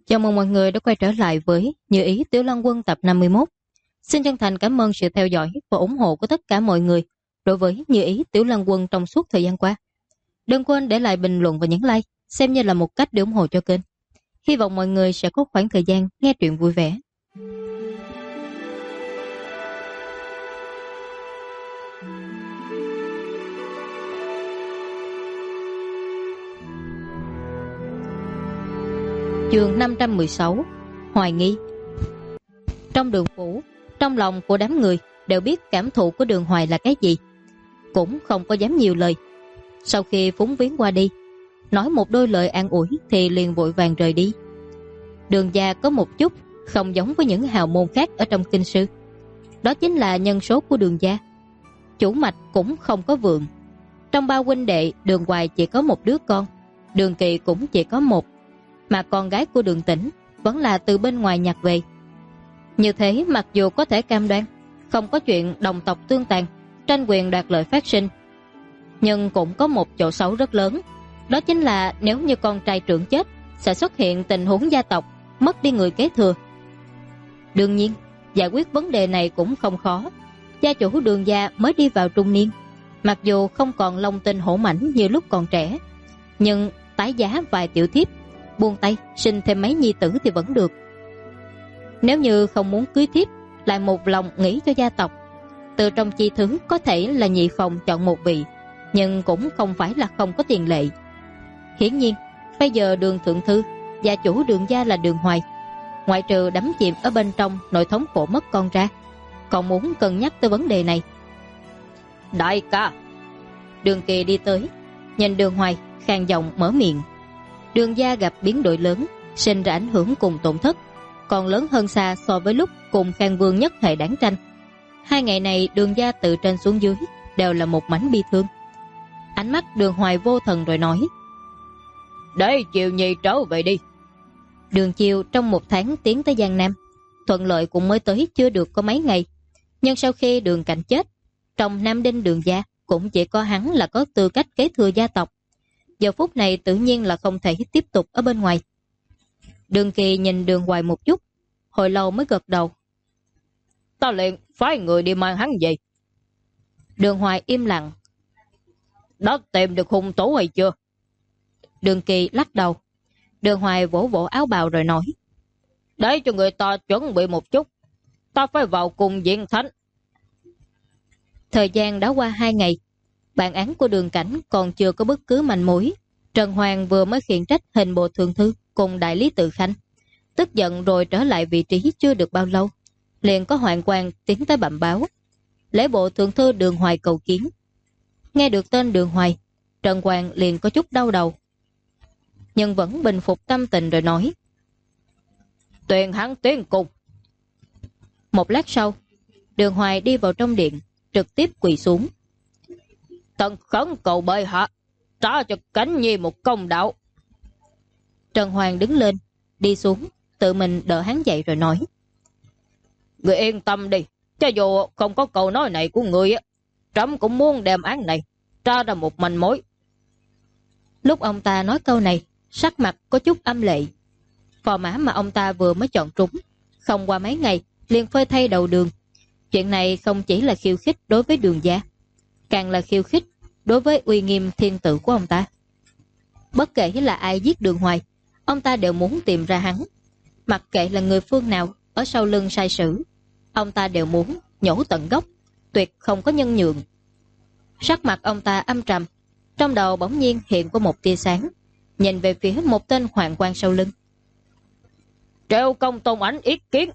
Chào mừng mọi người đã quay trở lại với Như Ý Tiểu Lan Quân tập 51. Xin chân thành cảm ơn sự theo dõi và ủng hộ của tất cả mọi người đối với Như Ý Tiểu Lan Quân trong suốt thời gian qua. Đừng quên để lại bình luận và nhấn like, xem như là một cách để ủng hộ cho kênh. Hy vọng mọi người sẽ có khoảng thời gian nghe truyện vui vẻ. Chương 516 Hoài nghi. Trong Đường phủ, trong lòng của đám người đều biết cảm thụ của Đường Hoài là cái gì, cũng không có dám nhiều lời. Sau khi phúng viếng qua đi, nói một đôi lời an ủi thì liền vội vàng rời đi. Đường gia có một chút không giống với những hào môn khác ở trong kinh sư, đó chính là nhân số của Đường gia. Chủ mạch cũng không có vượng. Trong ba huynh đệ, Đường Hoài chỉ có một đứa con, Đường Kỳ cũng chỉ có một, mà con gái của Đường Tĩnh vẫn là từ bên ngoài nhặt về. Như thế, mặc dù có thể cam đoan không có chuyện đồng tộc tương tàn, tranh quyền đoạt lợi phát sinh, nhưng cũng có một chỗ xấu rất lớn, đó chính là nếu như con trai trưởng chết, sẽ xuất hiện tình huống gia tộc mất đi người kế thừa. Đương nhiên, giải quyết vấn đề này cũng không khó. Gia chủ Đường gia mới đi vào trung niên, mặc dù không còn long tinh hổ mãnh như lúc còn trẻ, nhưng tái giá vài tiểu thiếp, buông tay sinh thêm mấy nhi tử thì vẫn được. Nếu như không muốn cưới thiếp, lại một lòng nghĩ cho gia tộc, từ trong chi thứ có thể là nhị phòng chọn một vị, nhưng cũng không phải là không có tiền lệ. Hiển nhiên bây giờ Đường thượng thư, gia chủ Đường gia là Đường Hoài, ngoại trừ đắm chìm ở bên trong nỗi thống khổ mất con ra, còn muốn cân nhắc tới vấn đề này. Đại ca! Đường Kỳ đi tới, nhìn Đường Hoài, khàn giọng mở miệng. Đường gia gặp biến đổi lớn, sinh ra ảnh hưởng cùng tổn thất, còn lớn hơn xa so với lúc cùng Khang Vương nhất hệ đáng tranh. 2 ngày này Đường gia từ trên xuống dưới đều là một mảnh bi thương. Ánh mắt Đường Hoài vô thần rồi nói: "Để Chiều Nhi trở về đi." Đường Chiều trong 1 tháng tiến tới Giang Nam, thuận lợi cũng mới tới chưa được có mấy ngày, nhưng sau khi Đường Cảnh chết, trong Nam Đinh Đường gia cũng chỉ có hắn là có tư cách kế thừa gia tộc. Giờ phút này tự nhiên là không thể tiếp tục ở bên ngoài. Đường Kỳ nhìn Đường Hoài một chút, hồi lâu mới gật đầu. "Ta liền phái người đi mang hắn về." Đường Hoài im lặng. "Đã tìm được hung thủ hay chưa?" Đường Kỳ lắc đầu. Đường Hoài vỗ vỗ áo bào rồi nói: "Để cho người ta chuẩn bị một chút, ta phải vào cùng diện thánh." Thời gian đã qua 2 ngày, bản án của Đường Cảnh còn chưa có bất cứ manh mối. Trần Hoàng vừa mới khiển trách hình bộ thượng thư cùng đại lý Tự Khanh, tức giận rồi trở lại vị trí chưa được bao lâu, liền có hoạn quan tiến tới bẩm báo lễ bộ thượng thư Đường Hoài cầu kiến. Nghe được tên Đường Hoài, Trần Hoàng liền có chút đau đầu, nhưng vẫn bình phục tâm tình rồi nói: "Tuyên hắn tiến cùng." Một lát sau, Đường Hoài đi vào trong điện, trực tiếp quỳ xuống: "Thần khẩn cầu bệ hạ trả cho Cảnh Nhi một công đạo." Trần Hoàng đứng lên, đi xuống, tự mình đỡ hắn dậy rồi nói: "Người yên tâm đi, cho dù không có câu nói này của người, trẫm cũng muốn đem án này tra ra một manh mối." Lúc ông ta nói câu này, sắc mặt có chút âm lệ. Phò mã mà ông ta vừa mới chọn trúng, không qua mấy ngày liền phơi thay đầu Đường. Chuyện này không chỉ là khiêu khích đối với Đường gia, càng là khiêu khích đối với uy nghiêm thiên tử của ông ta. Bất kể là ai giết Đường Hoài, ông ta đều muốn tìm ra hắn. Mặc kệ là người phương nào ở sau lưng sai sử, ông ta đều muốn nhổ tận gốc, tuyệt không có nhân nhượng. Sắc mặt ông ta âm trầm, trong đầu bỗng nhiên hiện có một tia sáng, nhìn về phía một tên hoạn quan sau lưng. "Triệu công tôn ảnh ý kiến."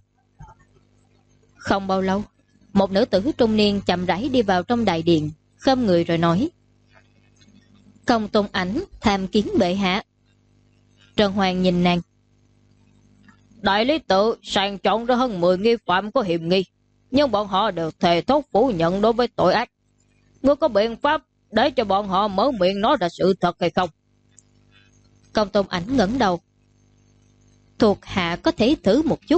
Không bao lâu, một nữ tử trung niên chậm rãi đi vào trong đại điện, khom người rồi nói: "Công tôn ảnh tham kiến bệ hạ." Trần Hoàng nhìn nàng: "Đại lý tự sàng chọn ra hơn 10 nghi phạm có hiểm nghi, nhưng bọn họ đều thề thốt phủ nhận đối với tội ác. Ngươi có biện pháp để cho bọn họ mở miệng nói ra sự thật hay không?" Công tôn ảnh ngẩng đầu: "Thuộc hạ có thể thử một chút."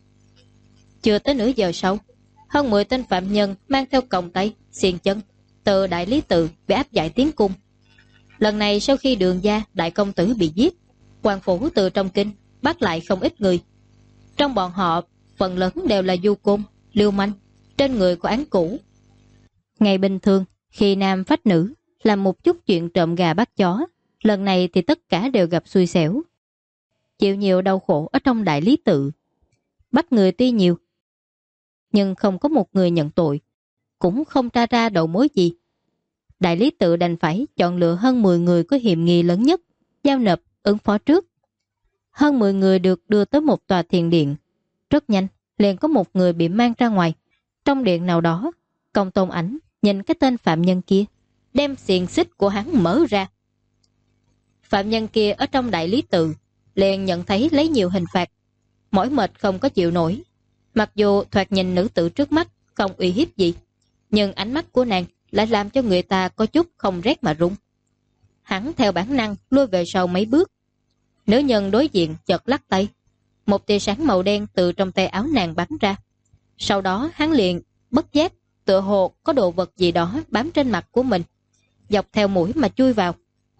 Chưa tới nửa giờ sau, hơn 10 tên phạm nhân mang theo còng tay, xiềng chân từ đại lý tự bị áp giải tiến cung. Lần này sau khi Đường gia đại công tử bị giết, quan phủ từ trong kinh bắt lại không ít người. Trong bọn họ, phần lớn đều là du côn, lưu manh, trên người có án cũ. Ngày bình thường, khi nam phách nữ làm một chút chuyện trộm gà bắt chó, lần này thì tất cả đều gặp xui xẻo. Chịu nhiều đau khổ ở trong đại lý tự. Bắt người tuy nhiều, nhưng không có một người nhận tội, cũng không tra ra đầu mối gì. Đại lý tự đành phải chọn lựa hơn 10 người có hiểm nghi lớn nhất, giao nộp ứng phó trước. Hơn 10 người được đưa tới một tòa thiền điện. Rất nhanh, liền có một người bị mang ra ngoài. Trong điện nào đó, Công Tôn Ảnh nhìn cái tên phạm nhân kia, đem xiềng xích của hắn mở ra. Phạm nhân kia ở trong đại lý tự, liền nhận thấy lấy nhiều hình phạt, mỏi mệt không có chịu nổi. Mặc dù thoạt nhìn nữ tử trước mắt không uy hiếp gì, nhưng ánh mắt của nàng lại làm cho người ta có chút không rét mà run. Hắn theo bản năng lui về sau mấy bước. Nữ nhân đối diện chợt lắc tay, một tia sáng màu đen từ trong tay áo nàng bắn ra. Sau đó hắn liền bất giác, tựa hồ có đồ vật gì đó bám trên mặt của mình, dọc theo mũi mà chui vào.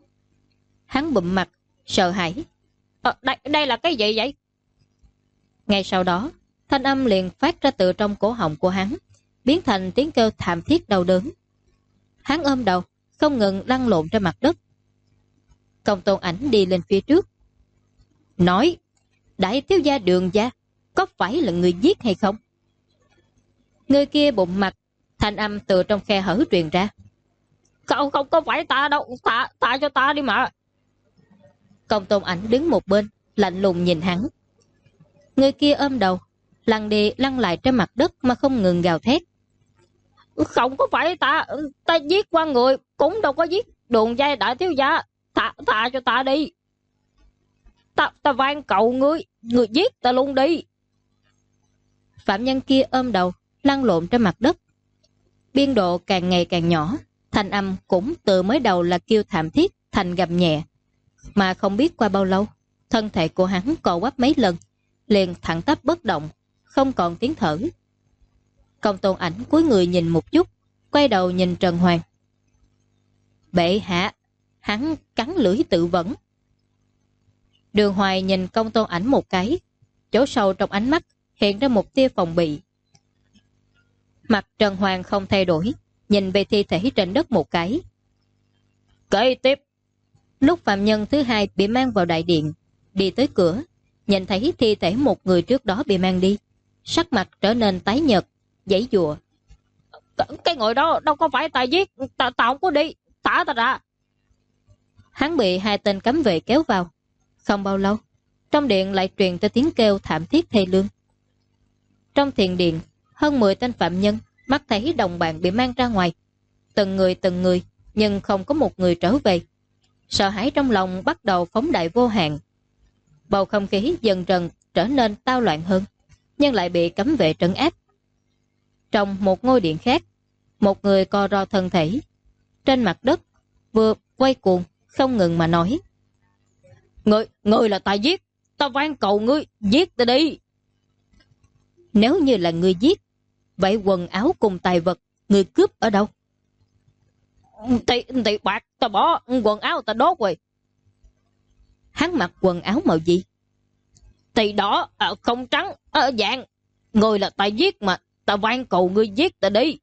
Hắn bụm mặt, sợ hãi. Đây là cái gì vậy? Ngay sau đó, thanh âm liền phát ra từ trong cổ họng của hắn, biến thành tiếng kêu thảm thiết đau đớn. Hắn ôm đầu, không ngừng lăn lộn trên mặt đất. Công Tôn Ảnh đi lên phía trước, nói: Đại thiếu gia Đường gia, có phải là người giết hay không? Người kia bụng mặt, thanh âm từ trong khe hở truyền ra: Không có phải ta đâu, thả cho ta đi mà. Công Tôn Ảnh đứng một bên, lạnh lùng nhìn hắn. Người kia ôm đầu, lăn đi lăn lại trên mặt đất mà không ngừng gào thét: Không có phải ta giết qua người, cũng đâu có giết Đường gia đại thiếu gia, thả cho ta đi. Ta van cầu ngươi giết ta luôn đi. Phạm nhân kia ôm đầu, lăn lộn trên mặt đất. Biên độ càng ngày càng nhỏ, thanh âm cũng từ mới đầu là kêu thảm thiết thành gầm nhẹ. Mà không biết qua bao lâu, thân thể của hắn co quắp mấy lần, liền thẳng tắp bất động, không còn tiếng thở. Công Tôn Ảnh cúi người nhìn một chút, quay đầu nhìn Trần Hoàng. Bệ hạ, hắn cắn lưỡi tự vẫn. Đường Hoài nhìn Công Tôn Ảnh một cái, chỗ sâu trong ánh mắt hiện ra một tia phòng bị. Mặt Trần Hoàng không thay đổi, nhìn về thi thể trên đất một cái. Kế tiếp. Lúc phạm nhân thứ hai bị mang vào đại điện, đi tới cửa, nhìn thấy thi thể một người trước đó bị mang đi, sắc mặt trở nên tái nhợt, giãy giụa. Cái người đó đâu có phải ta giết, ta không có đi, thả ta ra. Hắn bị hai tên cấm vệ kéo vào. Không bao lâu, trong điện lại truyền tới tiếng kêu thảm thiết thê lương. Trong thiền điện, hơn 10 tên phạm nhân mắt thấy đồng bạn bị mang ra ngoài, từng người, nhưng không có một người trở về. Sợ hãi trong lòng bắt đầu phóng đại vô hạn. Bầu không khí dần dần trở nên tao loạn hơn, nhưng lại bị cấm vệ trấn áp. Trong một ngôi điện khác, một người co ro thân thể trên mặt đất, vừa quay cuồng không ngừng mà nói: Ngươi là ta giết, ta van cầu ngươi giết ta đi. Nếu như là ngươi giết, vậy quần áo cùng tài vật ngươi cướp ở đâu? Thì bạc ta bỏ, quần áo ta đốt rồi. Hắn mặc quần áo màu gì? Thì đỏ, không trắng, vàng. Ngươi là ta giết mà, ta van cầu ngươi giết ta đi.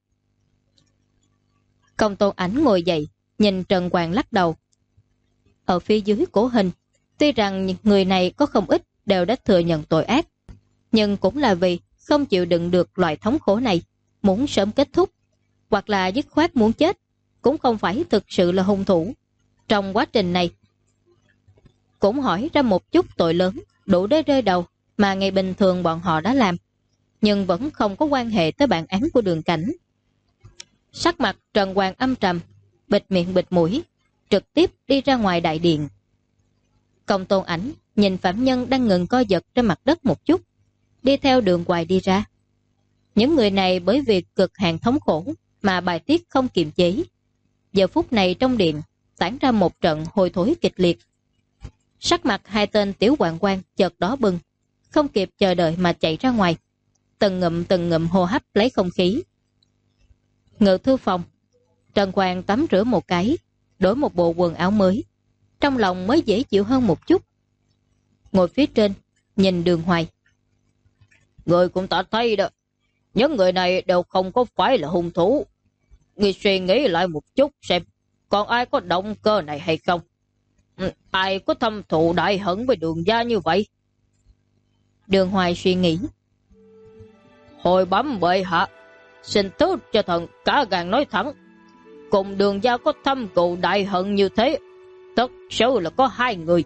Công Tôn Ảnh ngồi dậy, nhìn Trần Hoàng lắc đầu. Ở phía dưới cổ hình, tuy rằng người này có không ít đều đã thừa nhận tội ác, nhưng cũng là vì không chịu đựng được loại thống khổ này, muốn sớm kết thúc, hoặc là dứt khoát muốn chết, cũng không phải thực sự là hung thủ. Trong quá trình này, cũng hỏi ra một chút tội lớn, đủ để rơi đầu mà ngày bình thường bọn họ đã làm, nhưng vẫn không có quan hệ tới bản án của Đường Cảnh. Sắc mặt Trần Hoàng âm trầm, bịt miệng bịt mũi, trực tiếp đi ra ngoài đại điện. Công Tôn Ảnh nhìn phạm nhân đang ngừng co giật trên mặt đất một chút, đi theo Đường Hoài đi ra. Những người này bởi vì cực hạn thống khổ mà bài tiết không kiềm chế. Giờ phút này trong điện tản ra một trận hôi thối kịch liệt. Sắc mặt hai tên tiểu hoạn quan chợt đỏ bừng, không kịp chờ đợi mà chạy ra ngoài, từng ngụm hô hấp lấy không khí. Ngự thư phòng, Trần Hoàng tắm rửa một cái, đổi một bộ quần áo mới, trong lòng mới dễ chịu hơn một chút. Ngồi phía trên, nhìn Đường Hoài. Người cũng ta thấy đó, những người này đều không có phải là hung thủ. Ngươi suy nghĩ lại một chút xem, còn ai có động cơ này hay không? Ai có thâm thù đại hận với Đường gia như vậy? Đường Hoài suy nghĩ. Hồi bẩm bệ hạ, xin thứ cho thần cả gan nói thẳng, cùng Đường gia có thâm cừu đại hận như thế, thật sự là có hai người.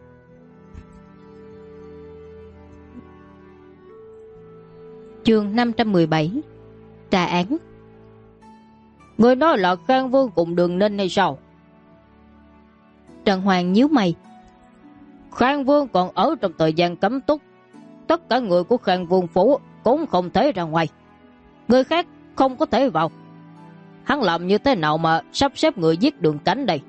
Chương 517. Trà án. Người nói là Khang Vương cùng Đường Ninh hay sao? Trần Hoàng nhíu mày. Khang Vương còn ở trong thời gian cấm túc, tất cả người của Khang Vương phủ cũng không thể ra ngoài, người khác không có thể vào. Hắn làm như thế nào mà sắp xếp người giết Đường Cảnh đây?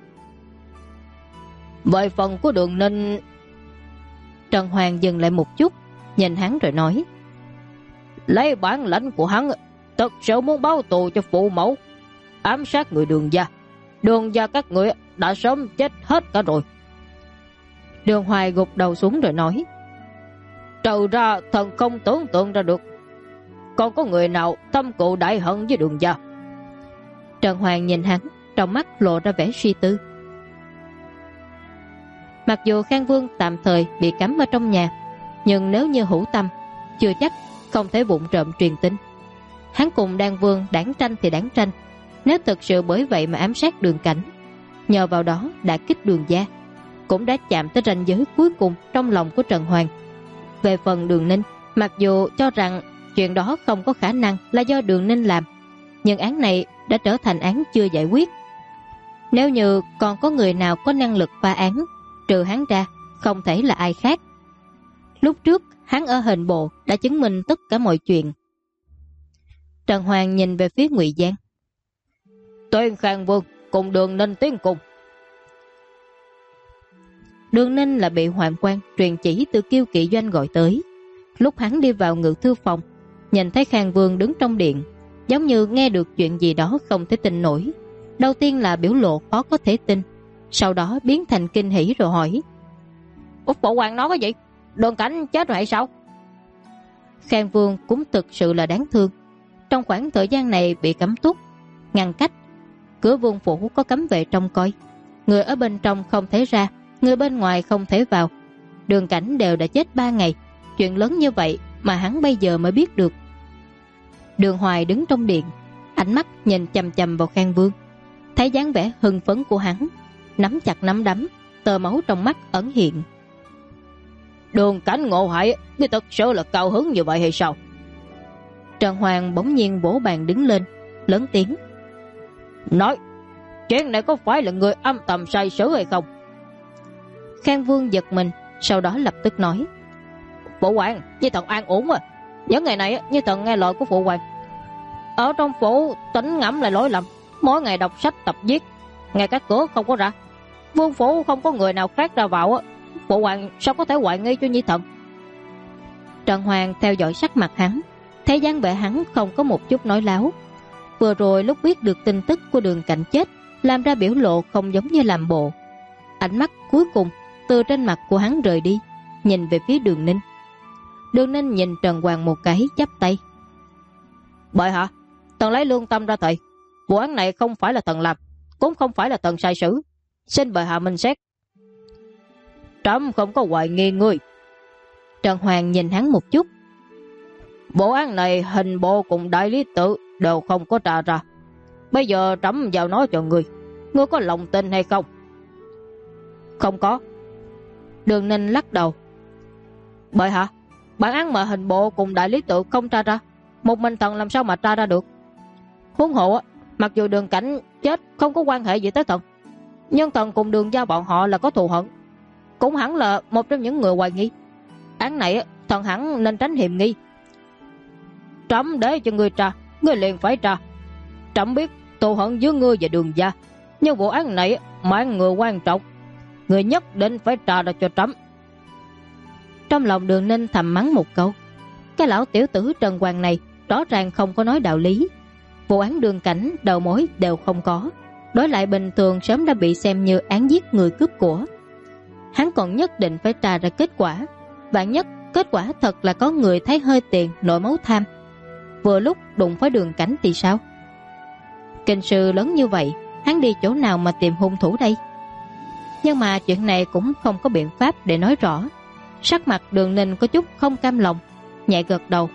Về phần của Đường Ninh... Trần Hoàng dừng lại một chút, nhìn hắn rồi nói. Lấy bản lãnh của hắn, thật sự muốn báo tù cho phụ mẫu, ám sát người Đường gia. Đường gia các người đã sớm chết hết cả rồi. Đường Hoài gục đầu xuống rồi nói. Trừ ra thần không tưởng tượng ra được còn có người nào thâm cừu đại hận với Đường gia. Trần Hoàng nhìn hắn, trong mắt lộ ra vẻ suy tư. Mặc dù Khang Vương tạm thời bị cấm ở trong nhà, nhưng nếu như hữu tâm, chưa chắc không thể vụng trộm truyền tin. Hắn cùng Đan Vương đảng tranh thì đảng tranh, nếu thực sự bởi vậy mà ám sát Đường Cảnh, nhờ vào đó đã kích Đường gia, cũng đã chạm tới ranh giới cuối cùng trong lòng của Trần Hoàng. Về phần Đường Ninh, mặc dù cho rằng chuyện đó không có khả năng là do Đường Ninh làm, nhưng án này đã trở thành án chưa giải quyết. Nếu như còn có người nào có năng lực phá án, trừ hắn ra không thể là ai khác. Lúc trước hắn ở hình bộ đã chứng minh tất cả mọi chuyện. Trần Hoàng nhìn về phía Ngụy Giang. Tuyên Khang Vương cùng Đường Ninh tiến cùng. Đường Ninh là bị Hoạn Quan truyền chỉ từ Kiêu Kỵ Doanh gọi tới. Lúc hắn đi vào ngự thư phòng, nhìn thấy Khang Vương đứng trong điện, giống như nghe được chuyện gì đó không thể tin nổi. Đầu tiên là biểu lộ khó có thể tin, sau đó biến thành kinh hỉ rồi hỏi. Bộ hoàng nói cái gì? Đường Cảnh chết rồi hay sao? Khang Vương cũng thực sự là đáng thương. Trong khoảng thời gian này bị cấm túc, ngăn cách, cửa vương phủ có cấm vệ trông coi, người ở bên trong không thể ra, người bên ngoài không thể vào. Đường Cảnh đều đã chết 3 ngày, chuyện lớn như vậy mà hắn bây giờ mới biết được. Đường Hoài đứng trong điện, ánh mắt nhìn chằm chằm vào Khang Vương, thấy dáng vẻ hưng phấn của hắn, nắm chặt nắm đấm, tơ máu trong mắt ẩn hiện. Đường Cảnh ngộ hại, ngươi thật sự là cao hứng như vậy hay sao? Trần Hoàng bỗng nhiên vỗ bàn đứng lên, lớn tiếng nói, chuyện này có phải là người âm thầm sai sử hay không? Khang Vương giật mình, sau đó lập tức nói. Phụ hoàng, như thần an ổn à. Những ngày này như thần nghe lời của phụ hoàng. Ở trong phủ tỉnh ngẫm lại lỗi lầm, mỗi ngày đọc sách tập viết, ngay các cửa không có ra, vương phủ không có người nào khác ra vào, phụ hoàng sao có thể hoài nghi cho nhi thần? Trần Hoàng theo dõi sắc mặt hắn, thấy dáng vẻ hắn không có một chút nói láo. Vừa rồi lúc biết được tin tức của Đường Cảnh chết, làm ra biểu lộ không giống như làm bộ. Ánh mắt cuối cùng từ trên mặt của hắn rời đi, nhìn về phía Đường Ninh. Đường Ninh nhìn Trần Hoàng một cái, chắp tay. Bệ hạ, thần lấy lương tâm ra thầy, vụ án này không phải là thần làm, cũng không phải là thần sai sử, xin bệ hạ minh xét. Trẫm không có hoài nghi ngươi. Trần Hoàng nhìn hắn một chút. Vụ án này hình bộ cùng đại lý tự đều không có tra ra, bây giờ trẫm vào nói cho ngươi, ngươi có lòng tin hay không? Không có. Đường Ninh lắc đầu. Bệ hạ, bản án mà hình bộ cùng đại lý tự không tra ra, một mình thần làm sao mà tra ra được? Huống hộ, mặc dù Đường Cảnh chết không có quan hệ gì tới thần, nhưng thần cùng Đường gia bọn họ là có thù hận, cũng hẳn là một trong những người hoài nghi. Án này thần hẳn nên tránh hiểm nghi. Trẫm để cho ngươi tra, ngươi liền phải tra. Trẫm biết thù hận giữa ngươi và Đường gia, nhưng vụ án này mang người quan trọng, ngươi nhất định phải tra ra cho trẫm. Trong lòng Đường Ninh thầm mắng một câu, cái lão tiểu tử Trần Hoàng này rõ ràng không có nói đạo lý. Vụ án Đường Cảnh đầu mối đều không có, đối lại bình thường sớm đã bị xem như án giết người cướp của. Hắn còn nhất định phải tra ra kết quả, vạn nhất Kết quả thật là có người thấy hơi tiền nổi máu tham. Vừa lúc đụng với Đường Cảnh thì sao? Kinh sư lớn như vậy, hắn đi chỗ nào mà tìm hung thủ đây? Nhưng mà chuyện này cũng không có biện pháp để nói rõ. Sắc mặt Đường Ninh có chút không cam lòng, nhẹ gật đầu.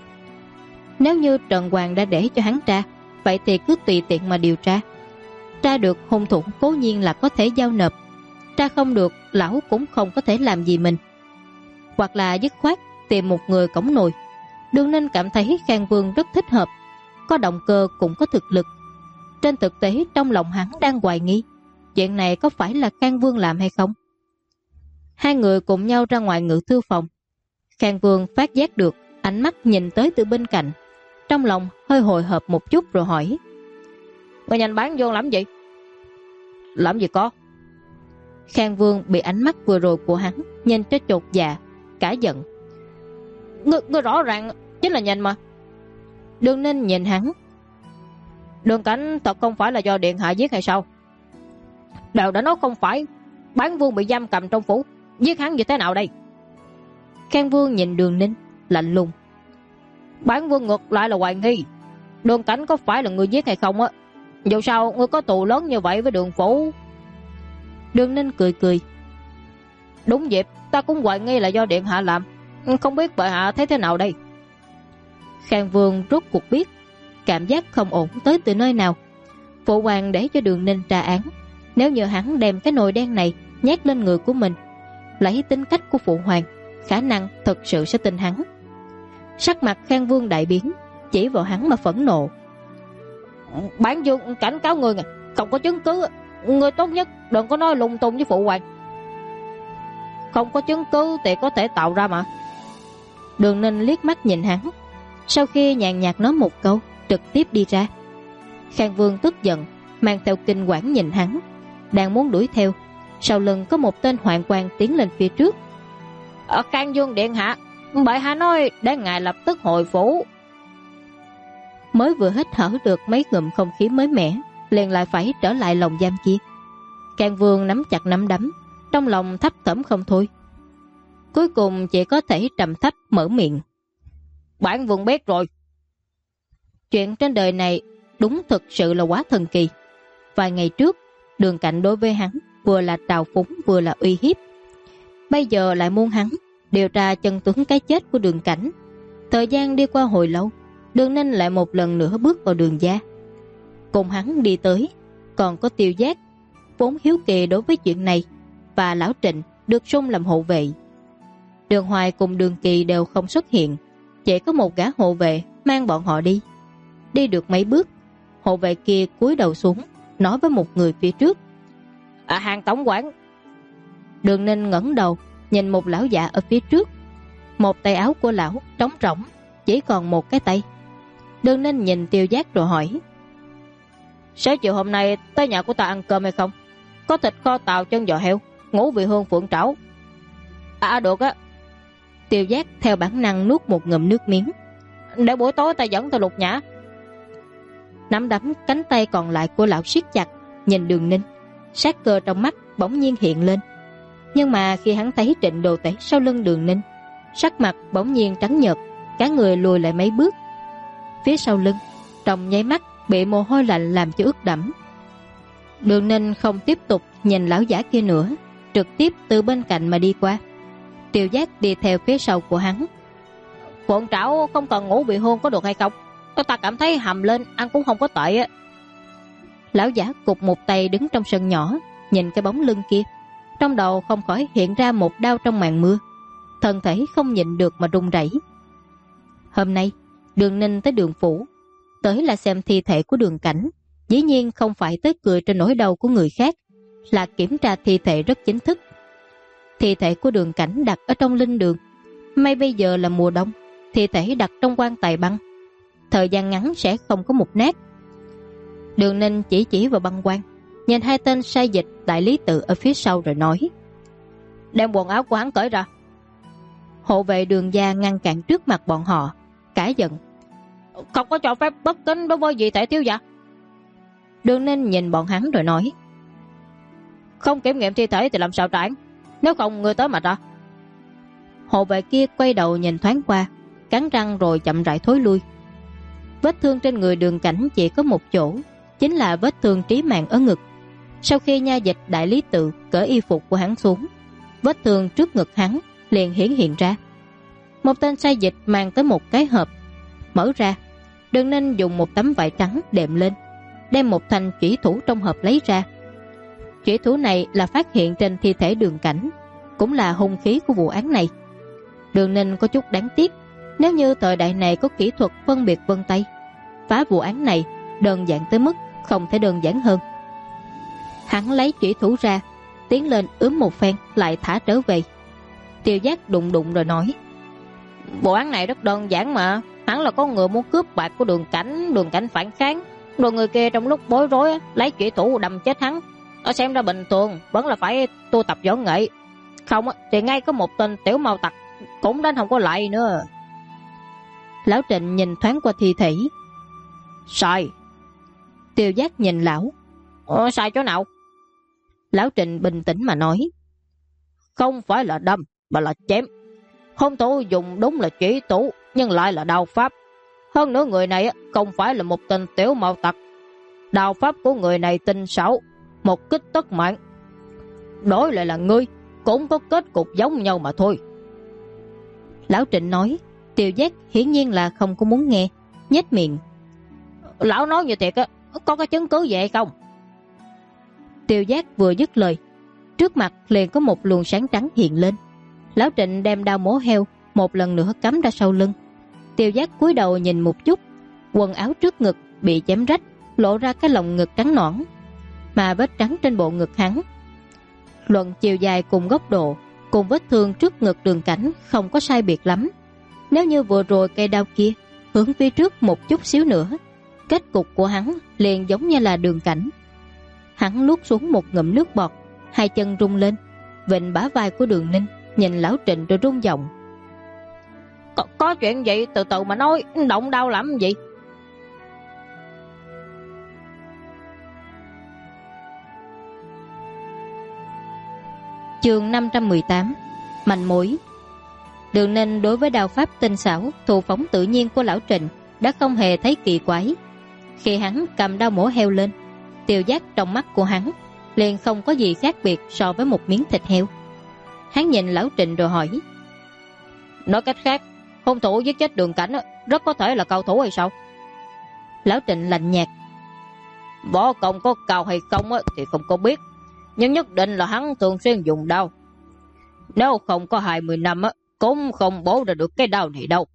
Nếu như Trần Hoàng đã để cho hắn tra, vậy thì cứ tùy tiện mà điều tra. Tra được hung thủ cố nhiên là có thể giao nộp, tra không được lão cũng không có thể làm gì mình. Hoặc là dứt khoát tìm một người cõng nồi. Đường Ninh cảm thấy Khang Vương rất thích hợp, có động cơ cũng có thực lực. Trên thực tế trong lòng hắn đang hoài nghi chuyện này có phải là Khang Vương làm hay không. Hai người cùng nhau ra ngoài ngự thư phòng. Khang Vương phát giác được ánh mắt nhìn tới từ bên cạnh, trong lòng hơi hồi hộp một chút rồi hỏi: Người nhanh bán vô làm gì? Làm gì có? Khang Vương bị ánh mắt vừa rồi của hắn nhìn cho chột dạ, cả giận. Ngươi rõ ràng chính là nhìn mà. Đường Ninh nhìn hắn. Đường Cảnh thật không phải là do điện hạ giết hay sao? Đều đã nói không phải, Bán Vương bị giam cầm trong phủ, giết hắn như thế nào đây? Khang Vương nhìn Đường Ninh lạnh lùng. Bán Vương ngược lại là hoài nghi Đường Cảnh có phải là người giết hay không á. Dù sao ngươi có tù lớn như vậy với Đường phủ. Đường Ninh cười cười. Đúng dịp, ta cũng hoài nghi là do điện hạ làm. Không biết bệ hạ thấy thế nào đây? Khang Vương rốt cuộc biết cảm giác không ổn tới từ nơi nào. Phụ hoàng để cho Đường Ninh tra án. Nếu như hắn đem cái nồi đen này nhét lên người của mình, lấy tính cách của phụ hoàng, khả năng thực sự sẽ tin hắn. Sắc mặt Khang Vương đại biến, chỉ vào hắn mà phẫn nộ. Bán Vương cảnh cáo ngươi, không có chứng cứ, ngươi tốt nhất đừng có nói lung tung với phụ hoàng. Không có chứng cứ thì có thể tạo ra mà. Đường Ninh liếc mắt nhìn hắn, sau khi nhàn nhạt nói một câu, trực tiếp đi ra. Khang Vương tức giận, mang theo kinh quản nhìn hắn, đang muốn đuổi theo. Sau lưng có một tên hoạn quan tiến lên phía trước. Ở Khang Vương điện hạ, bệ hạ nói để ngài lập tức hồi phủ. Mới vừa hít thở được mấy ngụm không khí mới mẻ, liền lại phải trở lại lồng giam kia. Khang Vương nắm chặt nắm đấm, trong lòng thấp thỏm không thôi. Cuối cùng chỉ có thể trầm thấp mở miệng. Bản Vương biết rồi. Chuyện trên đời này đúng thực sự là quá thần kỳ. Vài ngày trước, Đường Cảnh đối với hắn vừa là trào phúng vừa là uy hiếp. Bây giờ lại muốn hắn điều tra chân tướng cái chết của Đường Cảnh. Thời gian đi qua hồi lâu, Đường Ninh lại một lần nữa bước vào Đường gia. Cùng hắn đi tới còn có Tiêu Giác, vốn hiếu kỳ đối với chuyện này, và Lão Trịnh được sung làm hộ vệ. Đường Hoài cùng Đường Kỳ đều không xuất hiện, chỉ có một gã hộ vệ mang bọn họ đi. Đi được mấy bước, hộ vệ kia cúi đầu xuống, nói với một người phía trước: Hàng tổng quản. Đường Ninh ngẩng đầu nhìn một lão già ở phía trước. Một tay áo của lão trống rỗng, chỉ còn một cái tay. Đường Ninh nhìn Tiêu Giác rồi hỏi: Sáng chiều hôm nay tới nhà của ta ăn cơm hay không? Có thịt kho tàu chân giò heo, ngũ vị hương phượng trảo. Được á. Tiêu Giác theo bản năng nuốt một ngụm nước miếng. Để buổi tối ta dẫn tới Lục Nhã. Nắm đấm cánh tay còn lại của lão siết chặt, nhìn Đường Ninh. Sát cơ trong mắt bỗng nhiên hiện lên. Nhưng mà khi hắn thấy Trịnh Đồ Tể sau lưng Đường Ninh, sắc mặt bỗng nhiên trắng nhợt, cả người lùi lại mấy bước. Phía sau lưng trong nháy mắt bị mồ hôi lạnh làm cho ướt đẫm. Đường Ninh không tiếp tục nhìn lão giả kia nữa, trực tiếp từ bên cạnh mà đi qua. Tiêu Giác đi theo phía sau của hắn. Phượng trảo không cần ngũ vị hương có được hay không? Ta cảm thấy hầm lên ăn cũng không có tệ á. Lão giả cụp một tay đứng trong sân nhỏ, nhìn cái bóng lưng kia, trong đầu không khỏi hiện ra một đao trong màn mưa, thân thể không nhịn được mà run rẩy. Hôm nay Đường Ninh tới Đường phủ, tới là xem thi thể của Đường Cảnh, dĩ nhiên không phải tới cười trên nỗi đau của người khác, là kiểm tra thi thể rất chính thức. Thi thể của Đường Cảnh đặt ở trong linh đường. May bây giờ là mùa đông, thi thể đặt trong quan tài băng, thời gian ngắn sẽ không có mục nát. Đường Ninh chỉ vào băng quan, nhìn hai tên sai dịch đại lý tự ở phía sau rồi nói: Đem quần áo của hắn cởi ra. Hộ vệ Đường gia ngăn cản trước mặt bọn họ, cả giận: Không có cho phép bất kính đối với vị thể thiếu gia. Đường Ninh nhìn bọn hắn rồi nói: Không kiểm nghiệm thi thể thì làm sao trả? Nếu không người tới mà ra. Hộ vệ kia quay đầu nhìn thoáng qua, cắn răng rồi chậm rãi thối lui. Vết thương trên người Đường Cảnh chỉ có một chỗ, chính là vết thương trí mạng ở ngực. Sau khi nha dịch đại lý tự cởi y phục của hắn xuống, vết thương trước ngực hắn liền hiển hiện ra. Một tên sai dịch mang tới một cái hộp, mở ra, Đường Ninh dùng một tấm vải trắng đệm lên, đem một thanh chủy thủ trong hộp lấy ra. Chủy thủ này là phát hiện trên thi thể Đường Cảnh, cũng là hung khí của vụ án này. Đường Ninh có chút đáng tiếc, nếu như thời đại này có kỹ thuật phân biệt vân tay, phá vụ án này đơn giản tới mức không thể đơn giản hơn. Hắn lấy chủy thủ ra, tiến lên ướm một phen lại thả trở về. Tiêu Giác đụng đụng rồi nói: Vụ án này rất đơn giản mà, hắn là có người muốn cướp bạc của Đường Cảnh phản kháng, rồi người kia trong lúc bối rối lấy chủy thủ đâm chết hắn. Ở xem ra bình thường vẫn là phải tu tập võ nghệ, không thì ngay có một tên tiểu mao tặc cũng đến không có lại nữa. Lão Trịnh nhìn thoáng qua thi thể. Sai. Tiêu Giác nhìn lão. Sai chỗ nào? Lão Trịnh bình tĩnh mà nói: Không phải là đâm mà là chém. Hung thủ dùng đúng là chủy thủ, nhưng lại là đao pháp. Hơn nữa người này không phải là một tên tiểu mao tặc. Đao pháp của người này tinh xảo, một kích tất mạng. Đối lại là ngươi, cũng có kết cục giống nhau mà thôi. Lão Trịnh nói. Tiêu Giác hiển nhiên là không có muốn nghe, nhếch miệng. Lão nói như thiệt có cái chứng cứ vậy không? Tiêu Giác vừa dứt lời, trước mặt liền có một luồng sáng trắng hiện lên. Lão Trịnh đem đao mổ heo một lần nữa cắm ra sau lưng. Tiêu Giác cúi đầu nhìn một chút, quần áo trước ngực bị chém rách, lộ ra cái lồng ngực trắng nõn, mà vết trắng trên bộ ngực hắn, luận chiều dài cùng góc độ, cùng vết thương trước ngực Đường Cảnh không có sai biệt lắm. Nếu như vừa rồi cây đao kia hướng phía trước một chút xíu nữa, kết cục của hắn liền giống như là Đường Cảnh. Hắn nuốt xuống một ngụm nước bọt, hai chân rung lên, vịnh bả vai của Đường Ninh, nhìn Lão Trịnh rồi rung giọng: Có chuyện gì từ từ mà nói, động đau lắm gì? Chương 518: Manh mối. Đường Ninh đối với đao pháp tinh xảo, thù phóng tự nhiên của Lão Trịnh đã không hề thấy kỳ quái. Khi hắn cầm đao mổ heo lên, Tiêu Giác trong mắt của hắn liền không có gì khác biệt so với một miếng thịt heo. Hắn nhìn Lão Trịnh rồi hỏi: Nói cách khác, hung thủ giết chết Đường Cảnh rất có thể là cao thủ hay sao? Lão Trịnh lạnh nhạt: Võ công có cao hay không thì không có biết, nhưng nhất định là hắn thường xuyên dùng đao. Nếu không có 20 năm cũng không bổ ra được cái đao này đâu.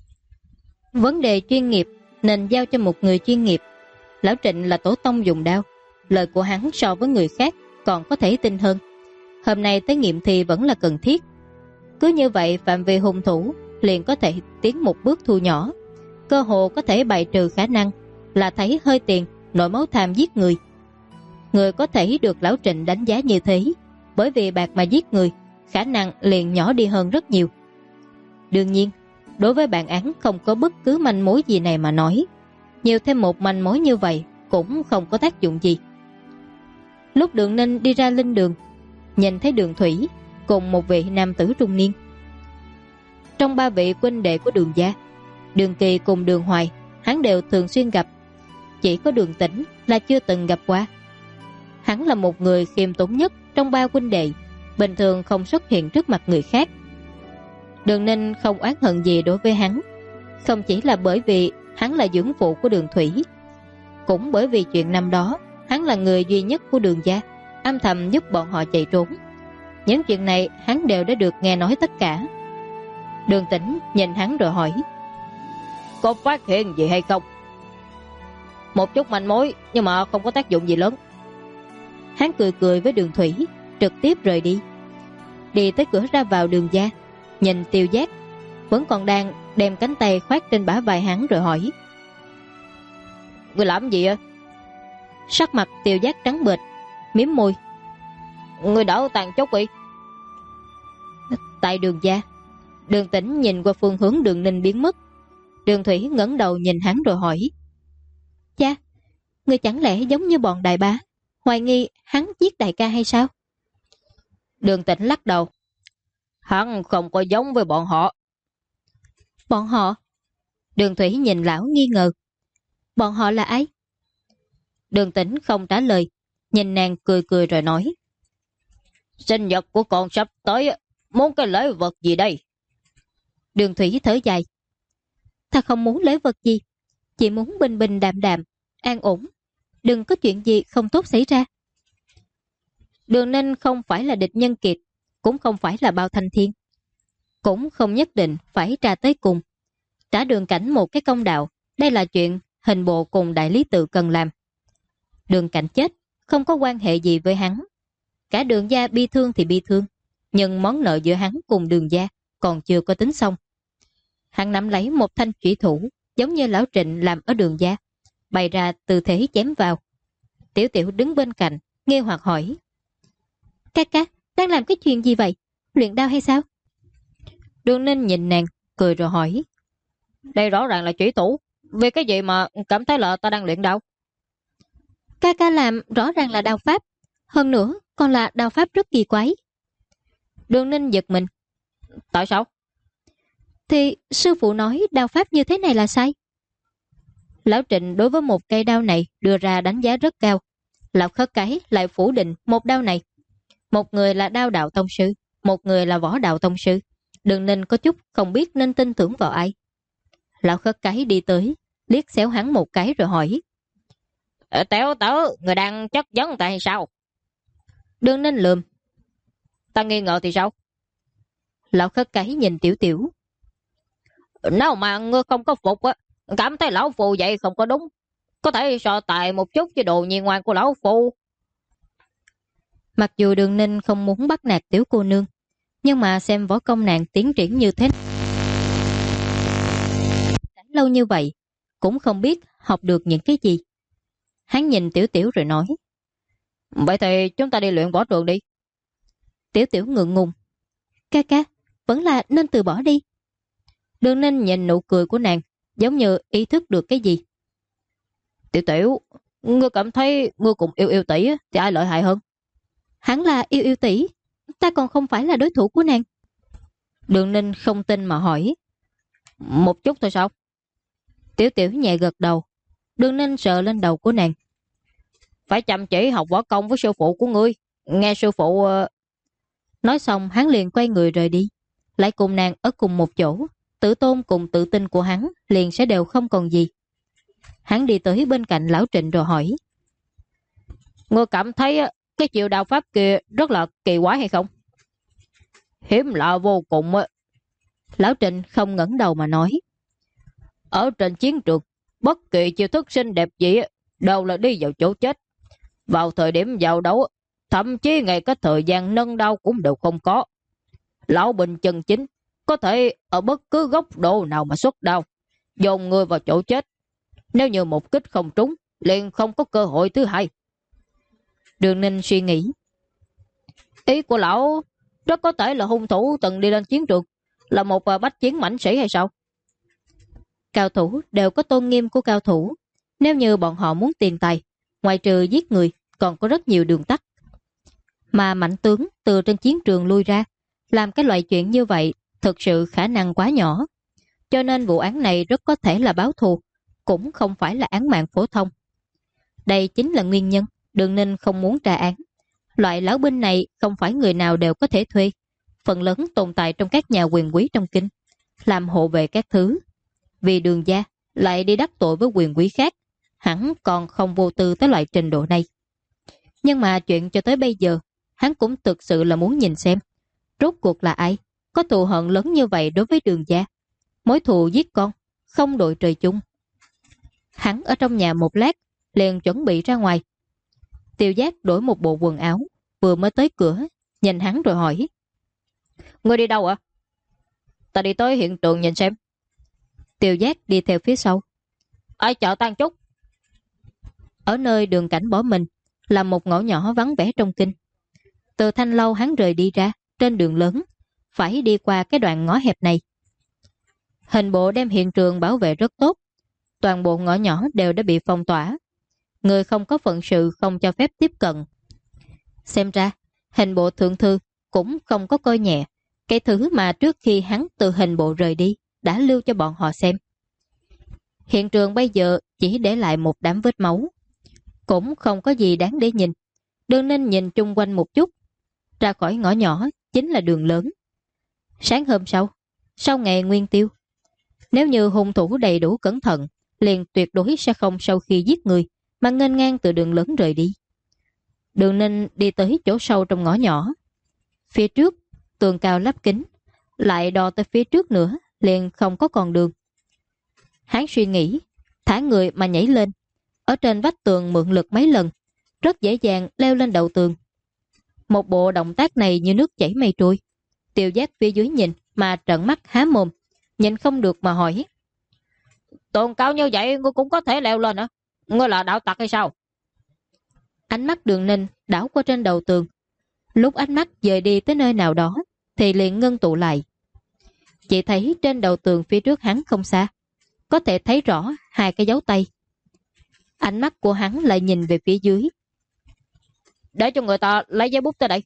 Vấn đề chuyên nghiệp nên giao cho một người chuyên nghiệp. Lão Trịnh là tổ tông dùng đao, lời của hắn so với người khác còn có thể tin hơn. Hôm nay tới nghiệm thì vẫn là cần thiết. Cứ như vậy phạm vi hung thủ liền có thể tiến một bước thu nhỏ, cơ hồ có thể bài trừ khả năng là thấy hơi tiền nổi máu tham giết người. Người có thể được Lão Trịnh đánh giá như thế, bởi vì bạc mà giết người, khả năng liền nhỏ đi hơn rất nhiều. Đương nhiên, đối với bản án không có bất cứ manh mối gì này mà nói, nhiều thêm một manh mối như vậy cũng không có tác dụng gì. Lúc Đường Ninh đi ra linh đường, nhìn thấy Đường Thủy cùng một vị nam tử trung niên. Trong ba vị huynh đệ của Đường gia, Đường Kỳ cùng Đường Hoài hắn đều thường xuyên gặp, chỉ có Đường Tĩnh là chưa từng gặp qua. Hắn là một người khiêm tốn nhất trong ba huynh đệ, bình thường không xuất hiện trước mặt người khác. Đường Ninh không oán hận gì đối với hắn, không chỉ là bởi vì hắn là dưỡng phụ của Đường Thủy, cũng bởi vì chuyện năm đó hắn là người duy nhất của Đường gia âm thầm giúp bọn họ chạy trốn. Những chuyện này hắn đều đã được nghe nói tất cả. Đường Tĩnh nhìn hắn rồi hỏi: Có phát hiện gì hay không? Một chút manh mối, nhưng mà không có tác dụng gì lớn. Hắn cười cười với Đường Thủy, trực tiếp rời đi. Đi tới cửa ra vào Đường gia, nhìn Tiêu Giác vẫn còn đang đem cánh tay khoác trên bả vai hắn rồi hỏi: Ngươi làm gì ạ? Sắc mặt Tiêu Giác trắng bệch, mím môi: Ngươi đỡ tàn chốc đi. Tại Đường gia. Đường Tĩnh nhìn qua phương hướng Đường Ninh biến mất. Đường Thủy ngẩng đầu nhìn hắn rồi hỏi: Cha, ngươi chẳng lẽ giống như bọn đại bá, hoài nghi hắn giết đại ca hay sao? Đường Tĩnh lắc đầu: Hắn không có giống với bọn họ. Bọn họ? Đường Thủy nhìn lão nghi ngờ. Bọn họ là ai? Đường Tĩnh không trả lời, nhìn nàng cười cười rồi nói. Sinh nhật của con sắp tới, muốn cái lễ vật gì đây? Đường Thủy thở dài. Ta không muốn lễ vật gì, chỉ muốn bình bình đạm đạm, an ổn, đừng có chuyện gì không tốt xảy ra. Đường Ninh không phải là địch nhân kiệt, cũng không phải là Bao Thanh Thiên, cũng không nhất định phải tra tới cùng. Trả Đường Cảnh một cái công đạo, đây là chuyện hình bộ cùng đại lý tự cần làm. Đường Cảnh chết, không có quan hệ gì với hắn. Cả Đường gia bi thương thì bi thương, nhưng món nợ giữa hắn cùng Đường gia còn chưa có tính xong. Hắn nắm lấy một thanh chủy thủ, giống như lão Trịnh làm ở Đường gia, bày ra tư thế chém vào. Tiểu Tiểu đứng bên cạnh, nghi hoặc hỏi. Ca ca, đang làm cái chuyện gì vậy? Luyện đao hay sao? Đường Ninh nhìn nàng, cười rồi hỏi. Đây rõ ràng là chủy thủ, vì cái gì mà cảm thấy là ta đang luyện đao? Ca ca làm rõ ràng là đao pháp, hơn nữa còn là đao pháp rất kỳ quái. Đường Ninh giật mình. Tại sao? Thì sư phụ nói đao pháp như thế này là sai. Lão Trịnh đối với một cây đao này đưa ra đánh giá rất cao. Lão Khất Cái lại phủ định một đao này. Một người là đao đạo tông sư, một người là võ đạo tông sư. Đường Ninh có chút không biết nên tin tưởng vào ai. Lão Khất Cái đi tới, liếc xéo hắn một cái rồi hỏi. Tiểu Tử, người đang chất vấn tại sao? Đường Ninh lườm. Ta nghi ngờ thì sao? Lão Khất Cái nhìn Tiểu Tiểu. Nếu mà ngươi không có phục á, cảm thấy lão phù vậy không có đúng. Có thể so tài một chút với đồ nhi ngoan của lão phù. Mặc dù Đường Ninh không muốn bắt nạt Tiểu cô nương, nhưng mà xem võ công nàng tiến triển như thế lâu như vậy, cũng không biết học được những cái gì. Hắn nhìn Tiểu Tiểu rồi nói. Vậy thì chúng ta đi luyện võ trường đi. Tiểu Tiểu ngượng ngùng. Ca ca, vẫn là nên từ bỏ đi. Đường Ninh nhìn nụ cười của nàng, giống như ý thức được cái gì. Tiểu Tiểu, ngươi cảm thấy ngươi cùng yêu yêu tỷ thì ai lợi hại hơn? Hắn là yêu yêu tỷ, ta còn không phải là đối thủ của nàng. Đường Ninh không tin mà hỏi. Một chút thôi sao? Tiểu Tiểu nhẹ gật đầu. Đường Ninh sợ lên đầu của nàng. Phải chăm chỉ học võ công với sư phụ của ngươi. Nghe sư phụ... Nói xong hắn liền quay người rời đi, lại cùng nàng ở cùng một chỗ. Tự tôn cùng tự tin của hắn liền sẽ đều không còn gì. Hắn đi tới bên cạnh lão Trịnh rồi hỏi. Ngươi cảm thấy cái chiều đạo pháp kia rất là kỳ quái hay không? Hiếm lạ vô cùng. Lão Trịnh không ngẩng đầu mà nói. Ở trên chiến trường, bất kỳ chiêu thức xinh đẹp gì đều là đi vào chỗ chết. Vào thời điểm giao đấu, thậm chí ngay cái thời gian nâng đau cũng đều không có. Lão Bình chân chính có thể ở bất cứ góc độ nào mà xuất đau, dồn người vào chỗ chết. Nếu như một kích không trúng, liền không có cơ hội thứ hai. Đường Ninh suy nghĩ. Ý của lão rất có thể là hung thủ từng đi lên chiến trường, là một bách chiến mãnh sĩ hay sao? Cao thủ đều có tôn nghiêm của cao thủ. Nếu như bọn họ muốn tiền tài, ngoài trừ giết người, còn có rất nhiều đường tắt. Mà mạnh tướng từ trên chiến trường lui ra, làm cái loại chuyện như vậy thực sự khả năng quá nhỏ. Cho nên vụ án này rất có thể là báo thù, cũng không phải là án mạng phổ thông. Đây chính là nguyên nhân Đường Ninh không muốn tra án. Loại lão binh này không phải người nào đều có thể thuê. Phần lớn tồn tại trong các nhà quyền quý trong kinh, làm hộ vệ các thứ. Vì Đường gia lại đi đắc tội với quyền quý khác, hắn còn không vô tư tới loại trình độ này. Nhưng mà chuyện cho tới bây giờ, hắn cũng thực sự là muốn nhìn xem rốt cuộc là ai có thù hận lớn như vậy đối với Đường gia. Mối thù giết con, không đội trời chung. Hắn ở trong nhà một lát, liền chuẩn bị ra ngoài. Tiêu Giác đổi một bộ quần áo, vừa mới tới cửa, nhìn hắn rồi hỏi. Ngươi đi đâu ạ? Ta đi tới hiện trường nhìn xem. Tiêu Giác đi theo phía sau. Ai chợ tan chút. Ở nơi Đường Cảnh bỏ mình, là một ngõ nhỏ vắng vẻ trong kinh. Từ thanh lâu hắn rời đi ra, trên đường lớn, phải đi qua cái đoạn ngõ hẹp này. Hình bộ đem hiện trường bảo vệ rất tốt. Toàn bộ ngõ nhỏ đều đã bị phong tỏa. Người không có phận sự không cho phép tiếp cận. Xem ra, hình bộ thượng thư cũng không có coi nhẹ cái thứ mà trước khi hắn từ hình bộ rời đi đã lưu cho bọn họ xem. Hiện trường bây giờ chỉ để lại một đám vết máu, cũng không có gì đáng để nhìn. Đường Ninh nhìn chung quanh một chút, ra khỏi ngõ nhỏ chính là đường lớn. Sáng hôm sau ngày nguyên tiêu, nếu như hung thủ đầy đủ cẩn thận, liền tuyệt đối sẽ không sau khi giết người mà nghênh ngang từ đường lớn rời đi. Đường Ninh đi tới chỗ sâu trong ngõ nhỏ. Phía trước tường cao lắp kính, lại đò tới phía trước nữa liền không có con đường. Hắn suy nghĩ, thả người mà nhảy lên, ở trên vách tường mượn lực mấy lần, rất dễ dàng leo lên đầu tường. Một bộ động tác này như nước chảy mây trôi. Tiêu Giác phía dưới nhìn mà trợn mắt há mồm, nhìn không được mà hỏi: Tường cao như vậy ngươi cũng có thể leo lên hả? Ngươi là đạo tặc hay sao? Ánh mắt Đường Ninh đảo qua trên đầu tường. Lúc ánh mắt dời đi tới nơi nào đó thì liền ngưng tụ lại. Chỉ thấy trên đầu tường phía trước hắn không xa, có thể thấy rõ hai cái dấu tay. Ánh mắt của hắn lại nhìn về phía dưới. Để cho người ta lấy giấy bút tới đây.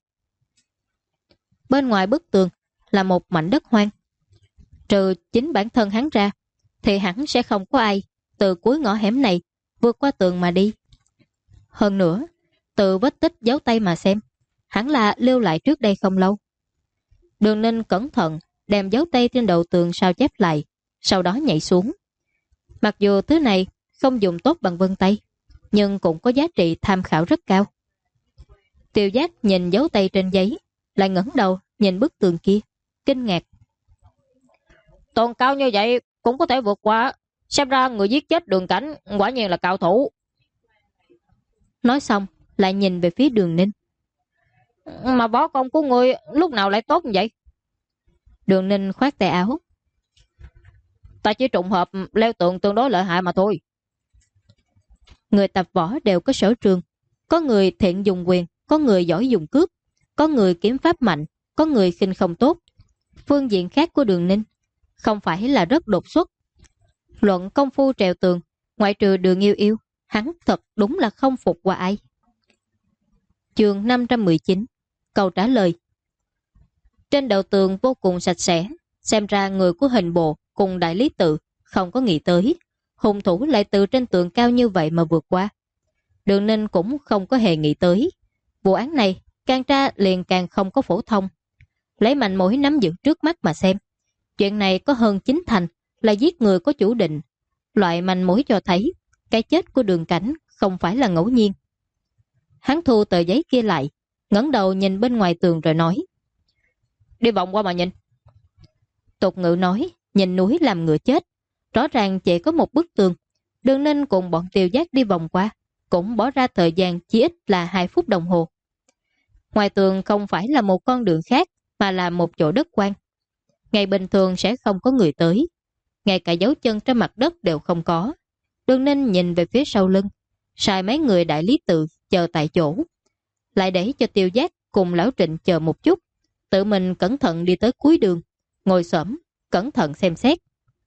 Bên ngoài bức tường là một mảnh đất hoang. Trừ chính bản thân hắn ra thì hẳn sẽ không có ai từ cuối ngõ hẻm này vượt qua tường mà đi. Hơn nữa, từ vết tích dấu tay mà xem, hẳn là lưu lại trước đây không lâu. Đường Ninh cẩn thận đem dấu tay trên đầu tường sao chép lại, sau đó nhảy xuống. Mặc dù thứ này không dùng tốt bằng vân tay, nhưng cũng có giá trị tham khảo rất cao. Tiêu Giác nhìn dấu tay trên giấy, lại ngẩng đầu nhìn bức tường kia, kinh ngạc. Tường cao như vậy cũng có thể vượt qua, xem ra người giết chết Đường Cảnh quả nhiên là cao thủ. Nói xong lại nhìn về phía Đường Ninh. Mà võ công của người lúc nào lại tốt như vậy? Đường Ninh khoát tay áo. Ta chỉ trùng hợp leo tường tương đối lợi hại mà thôi. Người tập võ đều có sở trường, có người thiện dùng quyền, có người giỏi dùng cướp, có người kiếm pháp mạnh, có người khinh không tốt. Phương diện khác của Đường Ninh không phải là rất đột xuất. Luận công phu trèo tường, ngoại trừ Đường Yêu Yêu, hắn thật đúng là không phục qua ai. Chương 519, câu trả lời. Trên đầu tường vô cùng sạch sẽ, xem ra người của hình bộ cùng đại lý tự không có nghĩ tới hung thủ lại từ trên tường cao như vậy mà vượt qua. Đường Ninh cũng không có hề nghĩ tới. Vụ án này càng tra liền càng không có phổ thông. Lấy manh mối nắm giữ trước mắt mà xem, chuyện này có hơn 9 thành là giết người có chủ định. Loại manh mối cho thấy cái chết của Đường Cảnh không phải là ngẫu nhiên. Hắn thu tờ giấy kia lại, ngẩng đầu nhìn bên ngoài tường rồi nói: Đi vòng qua mà nhìn. Tục ngữ nói nhìn núi làm ngựa chết, rõ ràng chỉ có một bức tường. Đường Ninh cùng bọn Tiêu Giác đi vòng qua, cũng bỏ ra thời gian chỉ ít là 2 phút đồng hồ. Ngoài tường không phải là một con đường khác, mà là một chỗ đất quang. Ngày bình thường sẽ không có người tới, ngay cả dấu chân trên mặt đất đều không có. Đường Ninh nhìn về phía sau lưng, sai mấy người đại lý tự chờ tại chỗ, lại để cho Tiêu Giác cùng Lão Trịnh chờ một chút, tự mình cẩn thận đi tới cuối đường, ngồi xổm cẩn thận xem xét.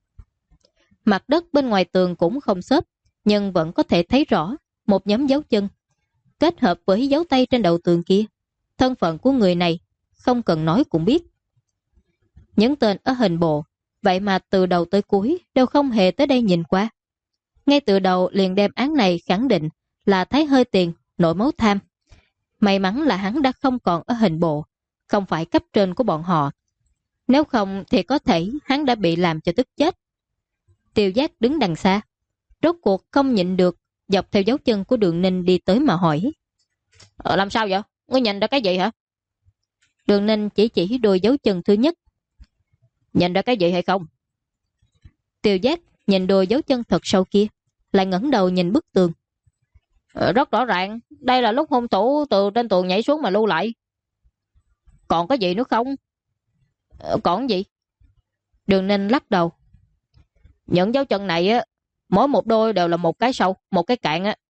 Mặt đất bên ngoài tường cũng không xốp, nhưng vẫn có thể thấy rõ một nhóm dấu chân, kết hợp với dấu tay trên đầu tường kia. Thân phận của người này không cần nói cũng biết. Những tên ở hình bộ vậy mà từ đầu tới cuối đều không hề tới đây nhìn qua. Ngay từ đầu liền đem án này khẳng định là thấy hơi tiền, nổi máu tham. May mắn là hắn đã không còn ở hình bộ, không phải cấp trên của bọn họ. Nếu không thì có thể hắn đã bị làm cho tức chết. Tiêu Giác đứng đằng xa, rốt cuộc không nhịn được, dọc theo dấu chân của Đường Ninh đi tới mà hỏi: Làm sao vậy? Ngươi nhìn ra cái gì hả? Đường Ninh chỉ đôi dấu chân thứ nhất. Nhìn ra cái gì hay không? Tiêu Giác nhìn đôi dấu chân thật sâu kia, lại ngẩng đầu nhìn bức tường. Rất rõ ràng, đây là lúc hung thủ từ trên tường nhảy xuống mà lưu lại. Còn có gì nữa không? Còn gì? Đường Ninh lắc đầu. Những dấu chân này á, mỗi một đôi đều là một cái sâu, một cái cạn á.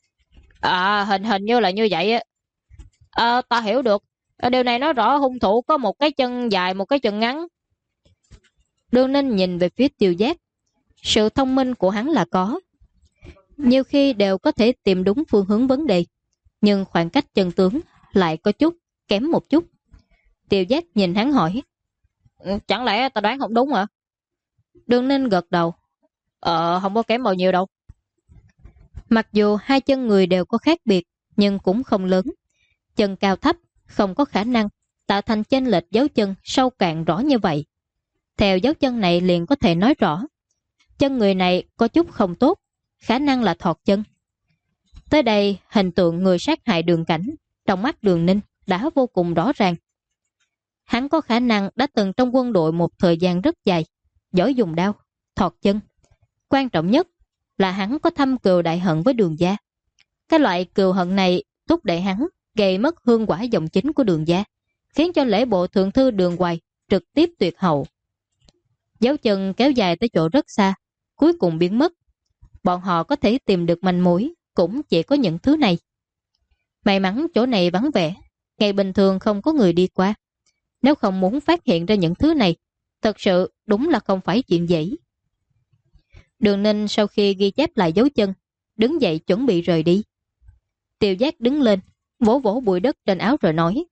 Hình như là như vậy á. Ta hiểu được. Điều này nói rõ hung thủ có một cái chân dài, một cái chân ngắn. Đường Ninh nhìn về phía Tiêu Giác. Sự thông minh của hắn là có. Nhiều khi đều có thể tìm đúng phương hướng vấn đề, nhưng khoảng cách chân tướng lại có chút kém một chút. Tiêu Giác nhìn hắn hỏi: Chẳng lẽ ta đoán không đúng hả? Đường Ninh gật đầu. Không có kém bao nhiêu đâu. Mặc dù hai chân người đều có khác biệt, nhưng cũng không lớn. Chân cao thấp, không có khả năng tạo thành chênh lệch dấu chân sâu cạn rõ như vậy. Theo dấu chân này liền có thể nói rõ, chân người này có chút không tốt, khả năng là thọt chân. Tới đây, hình tượng người sát hại Đường Cảnh trong mắt Đường Ninh đã vô cùng rõ ràng. Hắn có khả năng đã từng trong quân đội một thời gian rất dài, giỏi dùng đao, thọt chân. Quan trọng nhất là hắn có thâm cừu đại hận với Đường gia. Cái loại cừu hận này thúc đẩy hắn gây mất hương quả dòng chính của Đường gia, khiến cho lễ bộ thượng thư Đường Hoài trực tiếp tuyệt hậu. Dấu chân kéo dài tới chỗ rất xa, cuối cùng biến mất. Bọn họ có thể tìm được manh mối cũng chỉ có những thứ này. May mắn chỗ này vắng vẻ, ngày bình thường không có người đi qua. Nếu không muốn phát hiện ra những thứ này, thật sự đúng là không phải chuyện dễ. Đường Ninh sau khi ghi chép lại dấu chân, đứng dậy chuẩn bị rời đi. Tiêu Giác đứng lên, vỗ vỗ bụi đất trên áo rồi nói: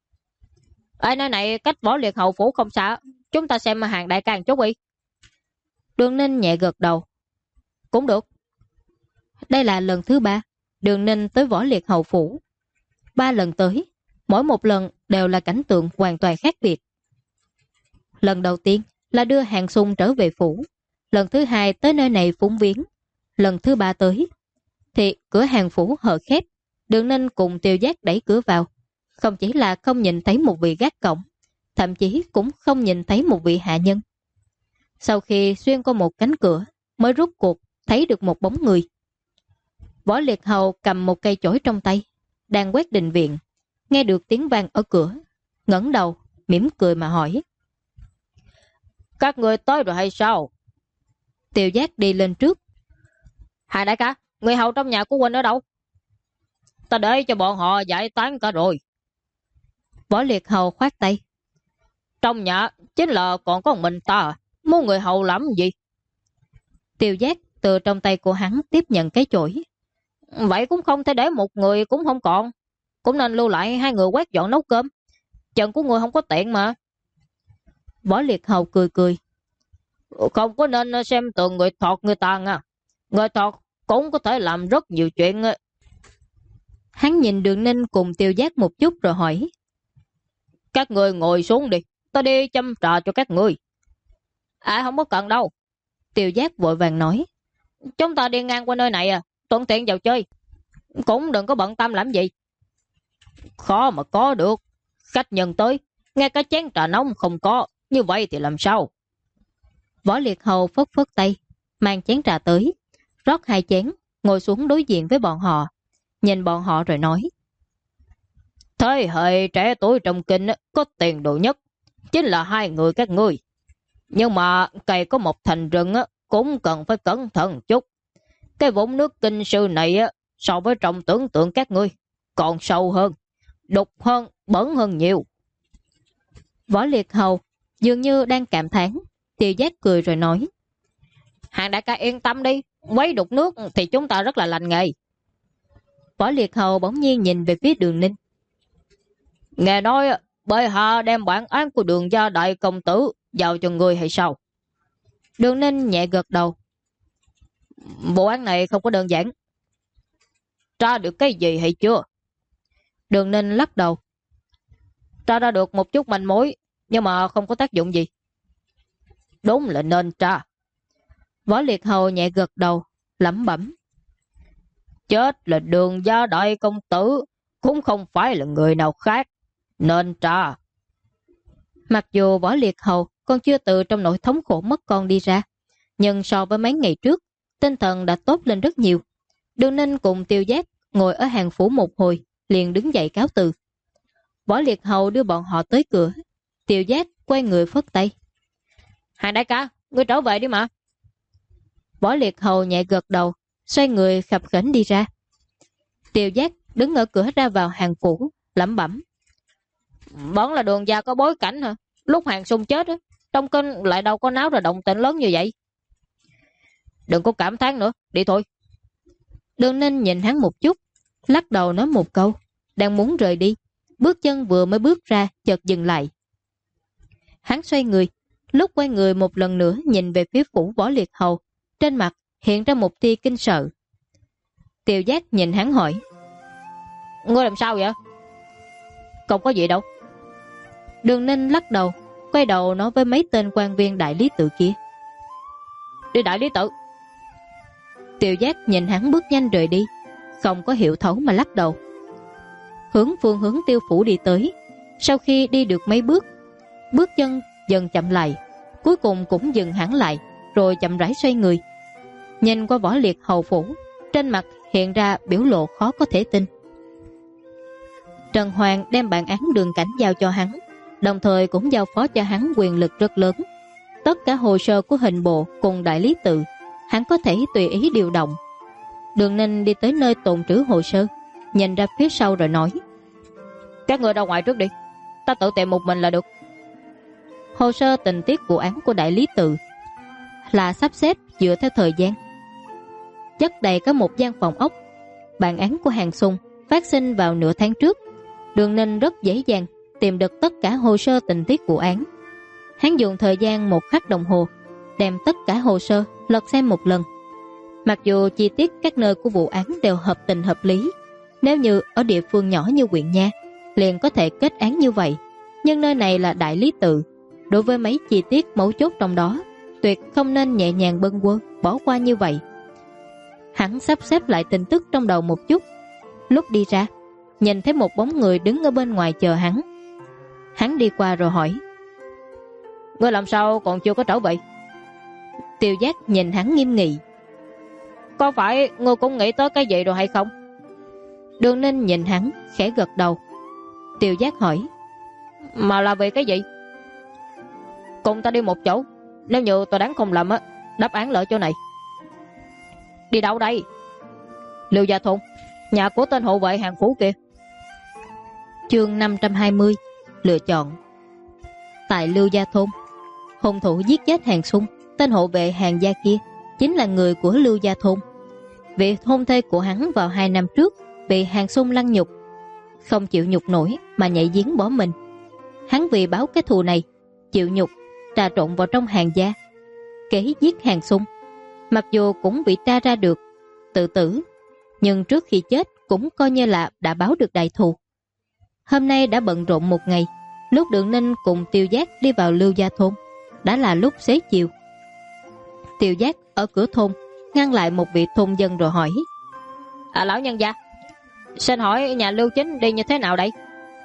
Nơi này cách Võ Liệt hậu phủ không xa, chúng ta xem hàng đại ca chút đi. Đường Ninh nhẹ gật đầu. Cũng được. Đây là lần thứ 3 Đường Ninh tới Võ Liệt hậu phủ. 3 lần tới, mỗi một lần đều là cảnh tượng hoàn toàn khác biệt. Lần đầu tiên là đưa Hàng Xung trở về phủ. Lần thứ 2 tới nơi này phúng viếng. Lần thứ 3 tới thì cửa hàng phủ hờ khép. Đường Ninh cùng Tiêu Giác đẩy cửa vào. Không chỉ là không nhìn thấy một vị gác cổng, thậm chí cũng không nhìn thấy một vị hạ nhân. Sau khi xuyên qua một cánh cửa, mới rút cuộc thấy được một bóng người. Võ Liệt Hầu cầm một cây chổi trong tay, đang quét đình viện. Nghe được tiếng vang ở cửa, ngẩng đầu, mỉm cười mà hỏi: Các người tới rồi hay sao? Tiêu Giác đi lên trước. Hà đại ca, người hầu trong nhà của huynh ở đâu? Ta để cho bọn họ giải tán cả rồi. Võ Liệt Hầu khoát tay. Trong nhà chính là còn có mình ta, muốn người hầu làm gì? Tiêu Giác từ trong tay của hắn tiếp nhận cái chổi. Vậy cũng không thể để một người cũng không còn. Cũng nên lưu lại 2 người quét dọn nấu cơm. Chân của người không có tiện mà. Võ Liệt Hầu cười cười. Không có nên xem tượng người thọt người ta nha. Người thọt cũng có thể làm rất nhiều chuyện. Hắn nhìn Đường Ninh cùng Tiêu Giác một chút rồi hỏi: Các người ngồi xuống đi, ta đi châm trà cho các người. Không có cần đâu. Tiêu Giác vội vàng nói: Chúng ta đi ngang qua nơi này thuận tiện vào chơi. Cũng đừng có bận tâm làm gì. Khó mà có được. Khách nhân tới, ngay cả chén trà nóng không có, như vậy thì làm sao? Võ Liệt Hầu phất phất tay, mang chén trà tới, rót 2 chén, ngồi xuống đối diện với bọn họ, nhìn bọn họ rồi nói: Thế hệ trẻ tuổi trong kinh có tiền đồ nhất chính là 2 người các ngươi. Nhưng mà cây có một thành rừng cũng cần phải cẩn thận chút. Cái vũng nước kinh sư này so với trong tưởng tượng các ngươi còn sâu hơn, đục hơn, bẩn hơn nhiều. Võ Liệt Hầu dường như đang cảm thán. Tiêu Giác cười rồi nói: Hàng đại ca yên tâm đi, quấy đục nước thì chúng ta rất là lành nghề. Võ Liệt Hầu bỗng nhiên nhìn về phía Đường Ninh. Nghe nói bệ hạ đem bản án của Đường gia đại công tử giao cho người hay sao? Đường Ninh nhẹ gật đầu. Vụ án này không có đơn giản. Tra được cái gì hay chưa? Đường Ninh lắc đầu. Tra ra được một chút manh mối, nhưng mà không có tác dụng gì. Đúng là nên tra. Võ Liệt Hầu nhẹ gật đầu, lẩm bẩm. Chết là Đường gia đại công tử, cũng không phải là người nào khác. Nên tra. Mặc dù Võ Liệt Hầu còn chưa từ trong nỗi thống khổ mất con đi ra, nhưng so với mấy ngày trước, tinh thần đã tốt lên rất nhiều. Đường Ninh cùng Tiêu Giác ngồi ở hàng phủ một hồi, liền đứng dậy cáo từ. Võ Liệt Hầu đưa bọn họ tới cửa. Tiêu Giác quay người phất tay. Hàng đại ca, ngươi trở về đi mà. Võ Liệt Hầu nhẹ gật đầu, xoay người khập khểnh đi ra. Tiêu Giác đứng ở cửa ra vào hàng phủ, lẩm bẩm. Vẫn là Đường gia có bối cảnh hả? Lúc Hàng Xung chết trong kinh lại đâu có náo ra động tĩnh lớn như vậy. Đừng có cảm thán nữa, đi thôi. Đường Ninh nhìn hắn một chút, lắc đầu nói một câu, đang muốn rời đi. Bước chân vừa mới bước ra chợt dừng lại. Hắn xoay người, lúc quay người một lần nữa nhìn về phía phủ Võ Liệt Hầu, trên mặt hiện ra một tia kinh sợ. Tiêu Giác nhìn hắn hỏi: Ngươi làm sao vậy? Không có gì đâu. Đường Ninh lắc đầu, quay đầu nói với mấy tên quan viên đại lý tự kia: Đi đại lý tự. Tiêu Giác nhìn hắn bước nhanh rời đi, không có hiểu thấu mà lắc đầu. Hướng phương hướng Tiêu phủ đi tới. Sau khi đi được mấy bước, bước chân dần chậm lại, cuối cùng cũng dừng hẳn lại, rồi chậm rãi xoay người. Nhìn qua Võ Liệt Hầu phủ, trên mặt hiện ra biểu lộ khó có thể tin. Trần Hoàng đem bản án Đường Cảnh giao cho hắn, đồng thời cũng giao phó cho hắn quyền lực rất lớn. Tất cả hồ sơ của hình bộ cùng đại lý tự, hắn có thể tùy ý điều động. Đường Ninh đi tới nơi tồn trữ hồ sơ, nhìn ra phía sau rồi nói: Các người ra ngoài trước đi, ta tự tìm một mình là được. Hồ sơ tình tiết vụ án của đại lý tự là sắp xếp dựa theo thời gian. Chất đầy có một gian phòng ốc. Bản án của Hàng Xung phát sinh vào nửa tháng trước. Đường Ninh rất dễ dàng tìm được tất cả hồ sơ tình tiết vụ án. Hắn dùng thời gian 1 khắc đồng hồ đem tất cả hồ sơ lật xem một lần. Mặc dù chi tiết các nơi của vụ án đều hợp tình hợp lý, nếu như ở địa phương nhỏ như huyện Nha liền có thể kết án như vậy, nhưng nơi này là đại lý tự, đối với mấy chi tiết mấu chốt trong đó tuyệt không nên nhẹ nhàng bâng quơ bỏ qua như vậy. Hắn sắp xếp lại tin tức trong đầu một chút, lúc đi ra nhìn thấy một bóng người đứng ở bên ngoài chờ hắn. Hắn đi qua rồi hỏi: Ngươi làm sao còn chưa có trở về? Tiêu Giác nhìn hắn nghiêm nghị: Có phải ngươi cũng nghĩ tới cái gì rồi hay không? Đường Ninh nhìn hắn khẽ gật đầu. Tiêu Giác hỏi: Mà là về cái gì? Cùng ta đi một chỗ, nếu như tôi đoán không lầm á, đáp án là ở chỗ này. Đi đâu đây? Lưu Gia Thôn, nhà của tên hộ vệ Hàng phủ kia. Chương 520 lựa chọn. Tại Lưu Gia Thôn, hung thủ giết chết Hàng Xung, tên hộ vệ Hàng gia kia chính là người của Lưu Gia Thôn. Vị hôn thê của hắn vào 2 năm trước bị Hàng Xung lăng nhục, không chịu nhục nổi mà nhảy giếng bỏ mình. Hắn vì báo cái thù này, chịu nhục trà trộn vào trong Hàng gia, kế giết Hàng Xung. Mặc dù cũng bị tra ra được tự tử, nhưng trước khi chết cũng coi như là đã báo được đại thù. Hôm nay đã bận rộn một ngày, lúc Đường Ninh cùng Tiêu Giác đi vào Lưu Gia Thôn đã là lúc xế chiều. Tiêu Giác ở cửa thôn ngăn lại một vị thôn dân rồi hỏi: Lão nhân gia, xin hỏi nhà Lưu Chính đi như thế nào đây?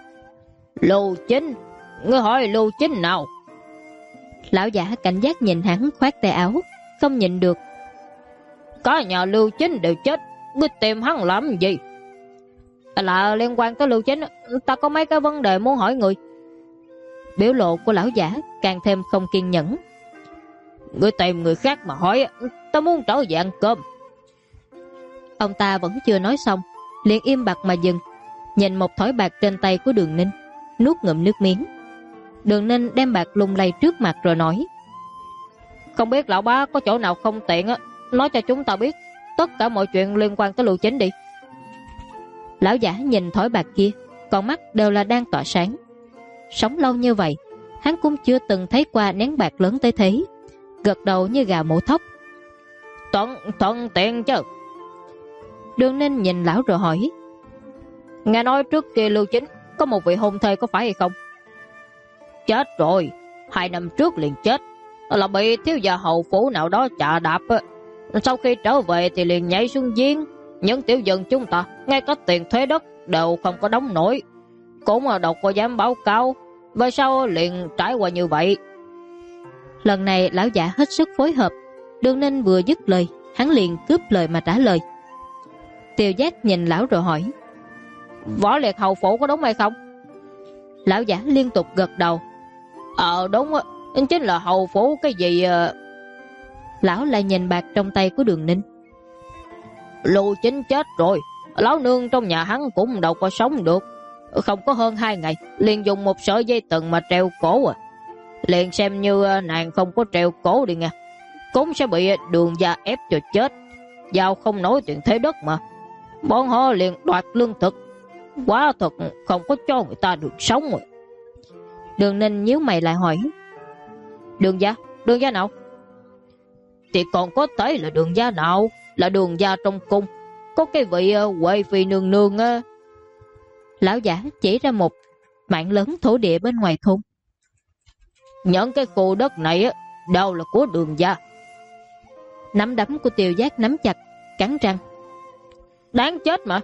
Lưu Chính? Ngươi hỏi Lưu Chính nào? Lão giả cảnh giác nhìn hắn khoát tay áo, không nhịn được: Có nhà Lưu Chính đều chết, ngươi tìm hắn làm gì? Là liên quan tới Lưu Chính, ta có mấy cái vấn đề muốn hỏi người. Biểu lộ của lão giả càng thêm không kiên nhẫn. Ngươi tìm người khác mà hỏi, ta muốn trở về ăn cơm. Ông ta vẫn chưa nói xong, liền im bặt mà dừng, nhìn một thỏi bạc trên tay của Đường Ninh, nuốt ngụm nước miếng. Đường Ninh đem bạc lung lay trước mặt rồi nói: Không biết lão bá có chỗ nào không tiện á, nói cho chúng ta biết tất cả mọi chuyện liên quan tới Lưu Chính đi. Lão giả nhìn thỏi bạc kia, con mắt đều là đang tỏa sáng. Sống lâu như vậy, hắn cũng chưa từng thấy qua nén bạc lớn tới thế, gật đầu như gà mổ thóc. Thuận tiện chứ. Đường Ninh nhìn lão rồi hỏi: Nghe nói trước kia Lưu Chính có một vị hôn thê, có phải hay không? Chết rồi, 2 năm trước liền chết, là bị thiếu gia hầu phủ nào đó chà đạp. Sau khi trở về thì liền nhảy xuống giếng. Những tiểu dân chúng ta ngay cả tiền thuế đất đều không có đóng nổi, cũng đâu có dám báo cáo, về sau liền trải qua như vậy. Lần này lão giả hết sức phối hợp. Đường Ninh vừa dứt lời, hắn liền cướp lời mà trả lời. Tiêu Giác nhìn lão rồi hỏi: Võ Liệt hầu phủ có đúng hay không? Lão giả liên tục gật đầu: Đúng, chính là hầu phủ cái gì. Lão lại nhìn bạc trong tay của Đường Ninh. Lưu Chính chết rồi, lão nương trong nhà hắn cũng đâu có sống được, không có hơn 2 ngày liền dùng một sợi dây thừng mà treo cổ liền xem như nàng không có treo cổ đi nha, cũng sẽ bị Đường gia ép cho chết, giao không nổi tiền thuế đất mà. Bọn họ liền đoạt lương thực, quá thật không có cho người ta được sống rồi. Đường Ninh nhíu mày lại hỏi: Đường gia nào? Thì còn có thể là đường gia nào? Là đường gia trong cung, có cái vị Huệ Phi nương nương á. Lão giả chỉ ra một mảng lớn thổ địa bên ngoài thôn. Những cái khu đất này á đâu là của đường gia. Nắm đấm của Tiêu Giác nắm chặt, cắn răng. Đáng chết mà.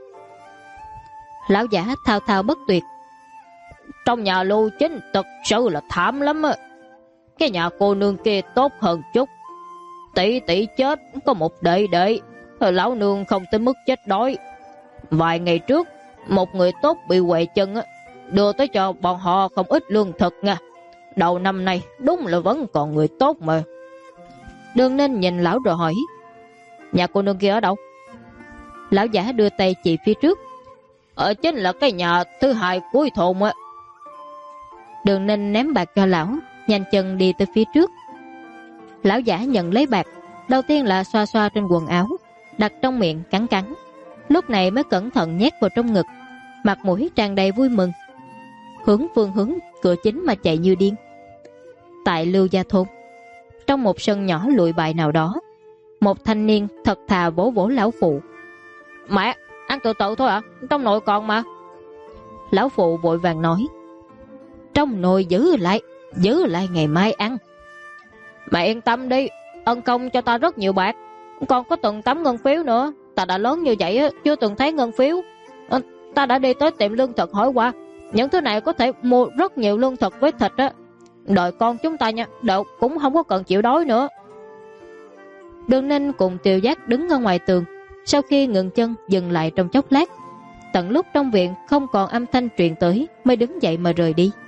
Lão giả thao thao bất tuyệt. Trong nhà Lưu Chính thật sự là thảm lắm á. Cái nhà cô nương kia tốt hơn chút. Tỷ tỷ chết có một đệ đệ, lão nương không tới mức chết đói. Vài ngày trước một người tốt bị quệ chân á, đưa tới cho bọn họ không ít lương thực nha. Đầu năm nay đúng là vẫn còn người tốt mà. Đường Ninh nhìn lão rồi hỏi, nhà cô nương kia ở đâu? Lão giả đưa tay chỉ phía trước. Ở chính là cái nhà thứ hai cuối thôn á. Đường Ninh ném bạc cho lão, nhanh chân đi tới phía trước. Lão giả nhận lấy bạc, đầu tiên là xoa xoa trên quần áo, đặt trong miệng cắn cắn. Lúc này mới cẩn thận nhét vào trong ngực, mặt mũi tràn đầy vui mừng, hướng cửa chính mà chạy như điên. Tại Lưu gia thôn, trong một sân nhỏ lụi bại nào đó, một thanh niên thật thà vỗ vỗ lão phụ. Mẹ, ăn từ từ thôi ạ, trong nồi còn mà. Lão phụ vội vàng nói, trong nồi giữ lại ngày mai ăn. Mẹ yên tâm đi, ân công cho ta rất nhiều bạc, còn có từng tấm ngân phiếu nữa. Ta đã lớn như vậy chưa từng thấy ngân phiếu. Ta đã đi tới tiệm lương thực hỏi qua, những thứ này có thể mua rất nhiều lương thực với thịt á. Đợi con chúng ta nha, đợi cũng không có cần chịu đói nữa. Đường Ninh cùng Tiêu Giác đứng ở ngoài tường, sau khi ngừng chân dừng lại trong chốc lát, tận lúc trong viện không còn âm thanh truyền tới mới đứng dậy mà rời đi.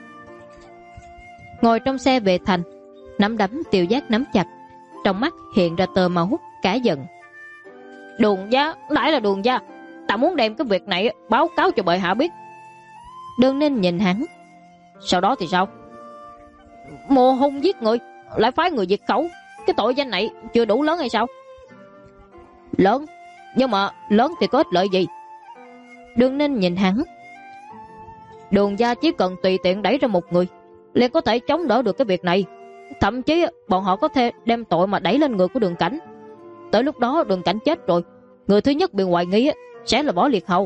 Ngồi trong xe về thành, nắm đấm Tiêu Giác nắm chặt, trong mắt hiện ra tơ máu, cả giận. Đường gia, lại là đường gia, ta muốn đem cái việc này báo cáo cho bệ hạ biết. Đường Ninh nhìn hắn. Sau đó thì sao? Mùa hung giết người, lại phái người diệt khẩu, cái tội danh này chưa đủ lớn hay sao? Lớn, nhưng mà lớn thì có ích lợi gì? Đường Ninh nhìn hắn. Đường gia chỉ cần tùy tiện đẩy ra một người liền có thể chống đỡ được cái việc này. Thậm chí bọn họ có thể đem tội mà đẩy lên người của Đường Cảnh. Tới lúc đó Đường Cảnh chết rồi, người thứ nhất bị hoài nghi sẽ là Võ Liệt Hầu.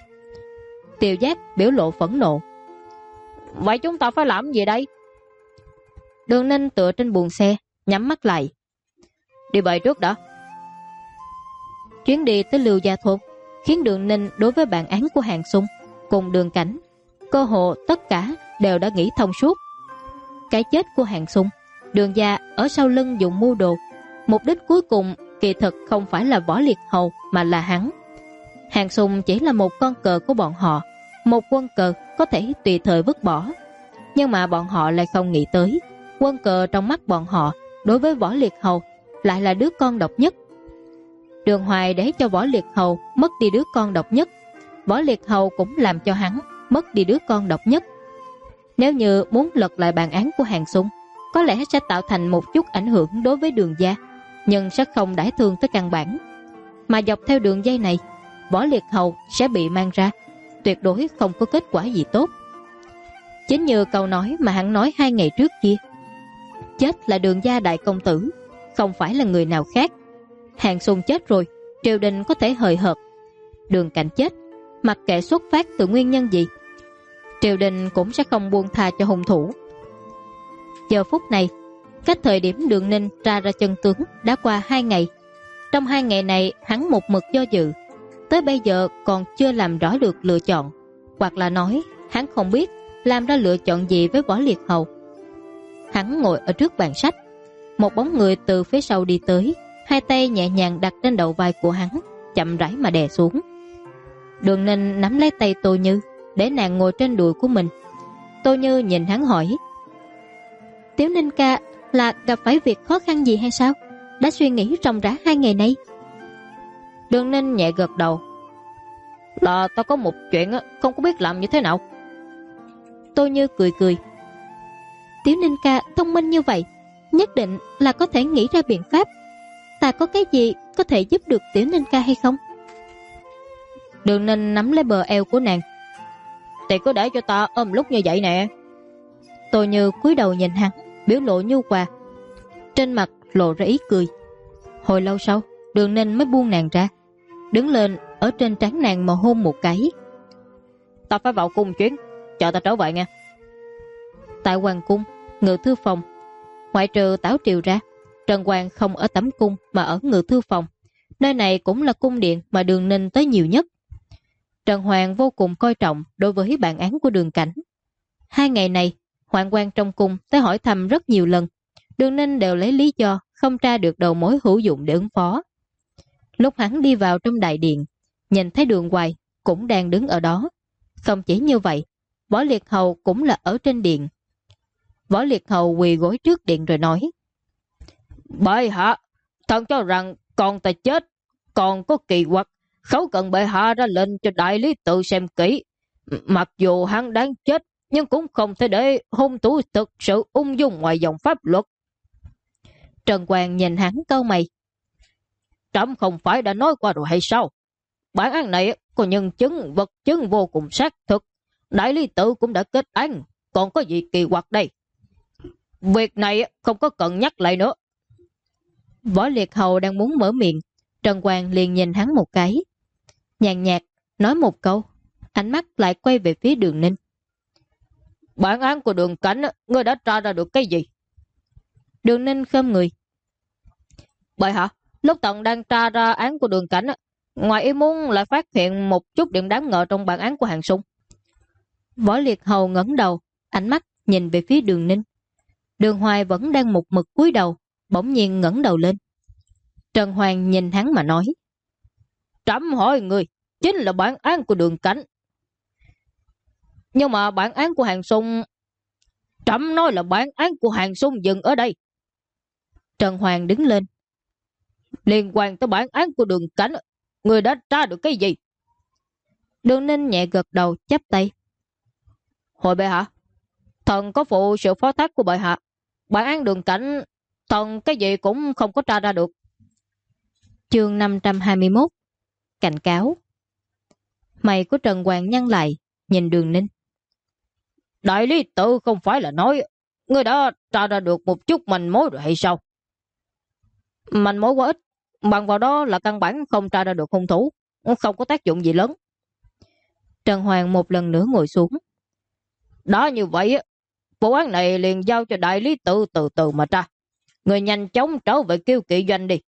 Tiêu Giác biểu lộ phẫn nộ. Vậy chúng ta phải làm gì đây? Đường Ninh tựa trên buồng xe, nhắm mắt lại. Đi về trước đã. Chuyến đi tới Lưu gia thôn khiến Đường Ninh đối với bản án của Hàng Xung cùng Đường Cảnh, cơ hồ tất cả đều đã nghĩ thông suốt. Cái chết của Hàng Xung, Đường gia ở sau lưng dùng mưu đồ, mục đích cuối cùng kỳ thực không phải là Võ Liệt Hầu mà là hắn. Hàng Xung chỉ là một con cờ của bọn họ, một quân cờ có thể tùy thời vứt bỏ. Nhưng mà bọn họ lại không nghĩ tới, quân cờ trong mắt bọn họ đối với Võ Liệt Hầu lại là đứa con độc nhất. Đường Hoài để cho Võ Liệt Hầu mất đi đứa con độc nhất, Võ Liệt Hầu cũng làm cho hắn mất đi đứa con độc nhất. Nếu như muốn lật lại bản án của Hàng Xung, có lẽ sẽ tạo thành một chút ảnh hưởng đối với Đường gia, nhưng sẽ không đả thương tới căn bản. Mà dọc theo đường dây này, Võ Liệt Hầu sẽ bị mang ra, tuyệt đối không có kết quả gì tốt. Chính như câu nói mà hắn nói 2 ngày trước kia, chết là Đường gia đại công tử, không phải là người nào khác. Hàng Xung chết rồi, triều đình có thể hời hợt. Đường Cảnh chết, mặc kệ xuất phát từ nguyên nhân gì, triều đình cũng sẽ không buông tha cho hung thủ. Giờ phút này, cách thời điểm Đường Ninh ra chân tướng đã qua 2 ngày. Trong 2 ngày này hắn một mực do dự, tới bây giờ còn chưa làm rõ được lựa chọn, hoặc là nói hắn không biết làm ra lựa chọn gì với Võ Liệt Hầu. Hắn ngồi ở trước bàn sách, một bóng người từ phía sau đi tới, 2 tay nhẹ nhàng đặt trên đầu vai của hắn, chậm rãi mà đè xuống. Đường Ninh nắm lấy tay Tô Như để nàng ngồi trên đùi của mình. Tô Như nhìn hắn hỏi, Tiểu Ninh ca là gặp phải việc khó khăn gì hay sao? Đã suy nghĩ ròng rã 2 ngày nay. Đường Ninh nhẹ gật đầu. Là tao có một chuyện không có biết làm như thế nào. Tô Như cười cười. Tiểu Ninh ca thông minh như vậy, nhất định là có thể nghĩ ra biện pháp. Ta có cái gì có thể giúp được Tiểu Ninh ca hay không? Đường Ninh nắm lấy bờ eo của nàng. Thì cứ để cho ta ôm lúc như vậy nè. Tô Như cúi đầu nhìn hắn, biểu lộ nhu hòa, trên mặt lộ ra ý cười. Hồi lâu sau, Đường Ninh mới buông nàng ra, đứng lên ở trên trán nàng mà hôn một cái. Ta phải vào cung chuyến, chờ ta trở về nha. Tại hoàng cung, ngự thư phòng, ngoại trừ Tảo Triều ra, Trần Hoàng không ở tẩm cung mà ở ngự thư phòng. Nơi này cũng là cung điện mà Đường Ninh tới nhiều nhất. Trần Hoàng vô cùng coi trọng đối với bản án của Đường Cảnh. 2 ngày này, hoạn quan trong cung tới hỏi thăm rất nhiều lần. Đường Ninh đều lấy lý do không tra được đầu mối hữu dụng để ứng phó. Lúc hắn đi vào trong đại điện, nhìn thấy Đường Hoài cũng đang đứng ở đó. Không chỉ như vậy, Võ Liệt Hầu cũng là ở trên điện. Võ Liệt Hầu quỳ gối trước điện rồi nói: Bệ hạ, thần cho rằng con ta chết còn có kỳ quặc, khấu cận bệ hạ ra lệnh cho đại lý tự xem kỹ. Mặc dù hắn đáng chết, nhưng cũng không thể để hung thủ thực sự ung dung ngoài dòng pháp luật. Trần Hoàng nhìn hắn cau mày: Trẫm không phải đã nói qua rồi hay sao? Bản án này có nhân chứng vật chứng vô cùng xác thực. Đại lý tự cũng đã kết án, còn có gì kỳ quặc đây? Việc này không có cần nhắc lại nữa. Võ Liệt Hầu đang muốn mở miệng, Trần Hoàng liền nhìn hắn một cái, nhàn nhạt nói một câu, ánh mắt lại quay về phía Đường Ninh. Bản án của Đường Cảnh, ngươi đã tra ra được cái gì? Đường Ninh khom người: Bệ hạ, lúc tận đang tra ra án của Đường Cảnh, ngoài ý muốn lại phát hiện một chút điểm đáng ngờ trong bản án của Hàng Xung. Võ Liệt Hầu ngẩng đầu, ánh mắt nhìn về phía Đường Ninh. Đường Hoài vẫn đang một mực cúi đầu, bỗng nhiên ngẩng đầu lên. Trần Hoàng nhìn hắn mà nói: Trẫm hỏi người, chính là bản án của Đường Cảnh. Nhưng mà bản án của Hàng Xung, trẫm nói là bản án của Hàng Xung dừng ở đây. Trần Hoàng đứng lên: Liên quan tới bản án của Đường Cảnh, người đã tra được cái gì? Đường Ninh nhẹ gật đầu chắp tay: Hồi bệ hạ, thần có phụ sự phó thác của bệ hạ. Bản án Đường Cảnh, thần cái gì cũng không có tra ra được. Chương 521 Cảnh cáo. Mày của Trần Hoàng nhăn lại, nhìn Đường Ninh: Đại lý tự không phải là nói ngươi đã tra ra được một chút manh mối rồi hay sao? Manh mối quá ít, bằng vào đó là căn bản không tra ra được hung thủ, không có tác dụng gì lớn. Trần Hoàng một lần nữa ngồi xuống: Đó như vậy, vụ án này liền giao cho đại lý tự từ từ mà tra. Người nhanh chóng trở về Kiêu Kỵ doanh đi.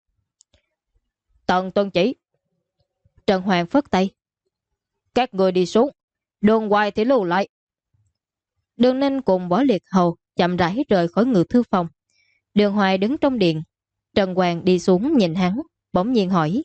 Tần tuân chỉ. Trần Hoàng phất tay: Các người đi xuống, Đường Hoài thì lưu lại. Đường Ninh cùng Võ Liệt Hầu chậm rãi rời khỏi ngự thư phòng. Đường Hoài đứng trong điện. Trần Hoàng đi xuống nhìn hắn, bỗng nhiên hỏi: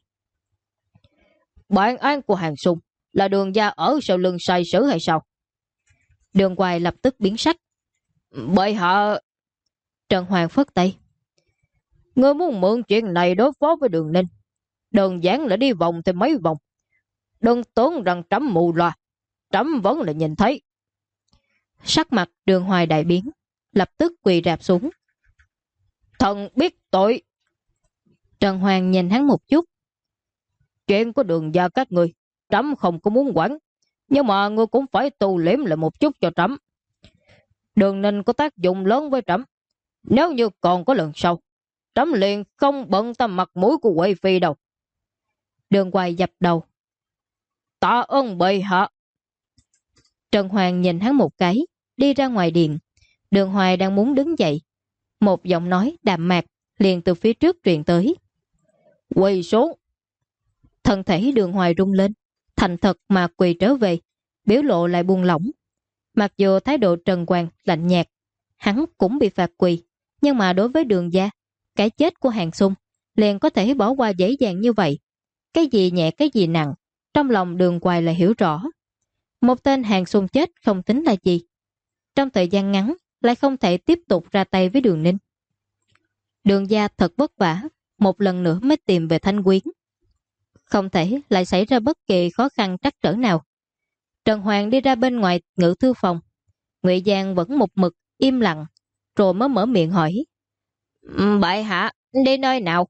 Bản án của Hàng Xung là Đường gia ở sau lưng sai sử hay sao? Đường Hoài lập tức biến sắc: Bệ hạ. Trần Hoàng phất tay: Ngươi muốn mượn chuyện này đối phó với Đường Ninh, đơn giản là đi vòng thêm mấy vòng. Đừng tưởng rằng trẫm mù loà, trẫm vẫn là nhìn thấy. Sắc mặt Đường Hoài đại biến, lập tức quỳ rạp xuống: Thần biết tội. Trần Hoàng nhìn hắn một chút: Chuyện của Đường gia các người, trẫm không có muốn quản, nhưng mà ngươi cũng phải tu liếm lại một chút cho trẫm. Đường Ninh có tác dụng lớn với trẫm. Nếu như còn có lần sau, trẫm liền không bận tâm mặt mũi của Huệ Phi đâu. Đường Hoài dập đầu: Tạ ơn bệ hạ. Trần Hoàng nhìn hắn một cái, đi ra ngoài điện. Đường Hoài đang muốn đứng dậy, một giọng nói đạm mạc liền từ phía trước truyền tới: Quỳ xuống. Thân thể Đường Hoài rung lên, thành thật mà quỳ trở về, biểu lộ lại buông lỏng. Mặc dù thái độ Trần Hoàng lạnh nhạt, hắn cũng bị phạt quỳ, nhưng mà đối với Đường gia, cái chết của Hàng Xung liền có thể bỏ qua dễ dàng như vậy. Cái gì nhẹ cái gì nặng, trong lòng Đường Hoài là hiểu rõ. Một tên Hàng Xung chết không tính là gì, trong thời gian ngắn lại không thể tiếp tục ra tay với Đường Ninh. Đường gia thật vất vả, một lần nữa mới tìm về Thanh Quyến. Không thể lại xảy ra bất kỳ khó khăn trắc trở nào. Trần Hoàng đi ra bên ngoài ngự thư phòng. Ngụy Giang vẫn một mực im lặng, rồi mới mở miệng hỏi: Bệ hạ, đi nơi nào?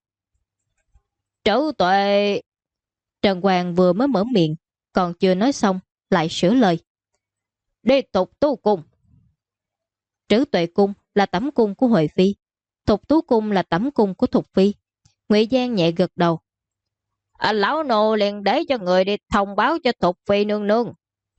Trữ Tuệ. Trần Hoàng vừa mới mở miệng, còn chưa nói xong, lại sửa lời: Đi Tục Tu Cung. Trữ Tuệ cung là tẩm cung của Huệ Phi. Thục Tú Cung là tẩm cung của Thục Phi. Ngụy Giang nhẹ gật đầu. Lão nô liền để cho người đi thông báo cho Thục Phi nương nương.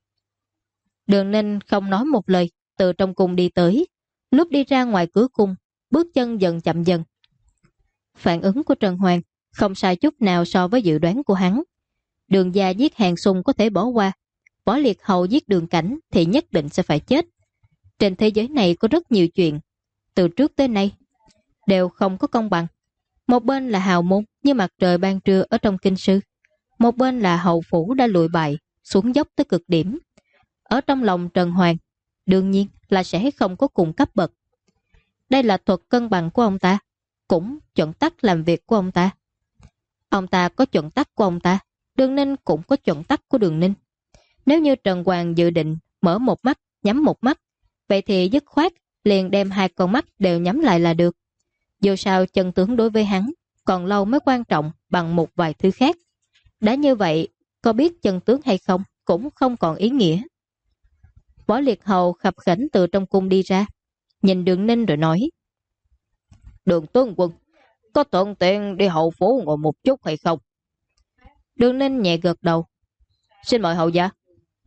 Đường Ninh không nói một lời, từ trong cung đi tới. Lúc đi ra ngoài cửa cung, bước chân dần chậm dần. Phản ứng của Trần Hoàng không sai chút nào so với dự đoán của hắn. Đường Gia giết Hàng Xung có thể bỏ qua, Võ Liệt Hầu giết Đường Cảnh thì nhất định sẽ phải chết. Trên thế giới này có rất nhiều chuyện, từ trước tới nay đều không có công bằng. Một bên là hào môn như mặt trời ban trưa ở trong kinh sư, một bên là hầu phủ đã lùi bại, xuống dốc tới cực điểm. Ở trong lòng Trần Hoàng, đương nhiên là sẽ không có cùng cấp bậc. Đây là thuật cân bằng của ông ta, cũng chuẩn tắc làm việc của ông ta. Ông ta có chuẩn tắc của ông ta, Đường Ninh cũng có chuẩn tắc của Đường Ninh. Nếu như Trần Hoàng dự định mở một mắt, nhắm một mắt, vậy thì dứt khoát liền đem hai con mắt đều nhắm lại là được. Dù sao chân tướng đối với hắn còn lâu mới quan trọng bằng một vài thứ khác. Đã như vậy, có biết chân tướng hay không cũng không còn ý nghĩa. Võ Liệt Hầu khập khểnh từ trong cung đi ra, nhìn Đường Ninh rồi nói: Đường tướng quân, có thuận tiện đi hậu phố ngồi một chút hay không? Đường Ninh nhẹ gật đầu. Xin mời hầu gia.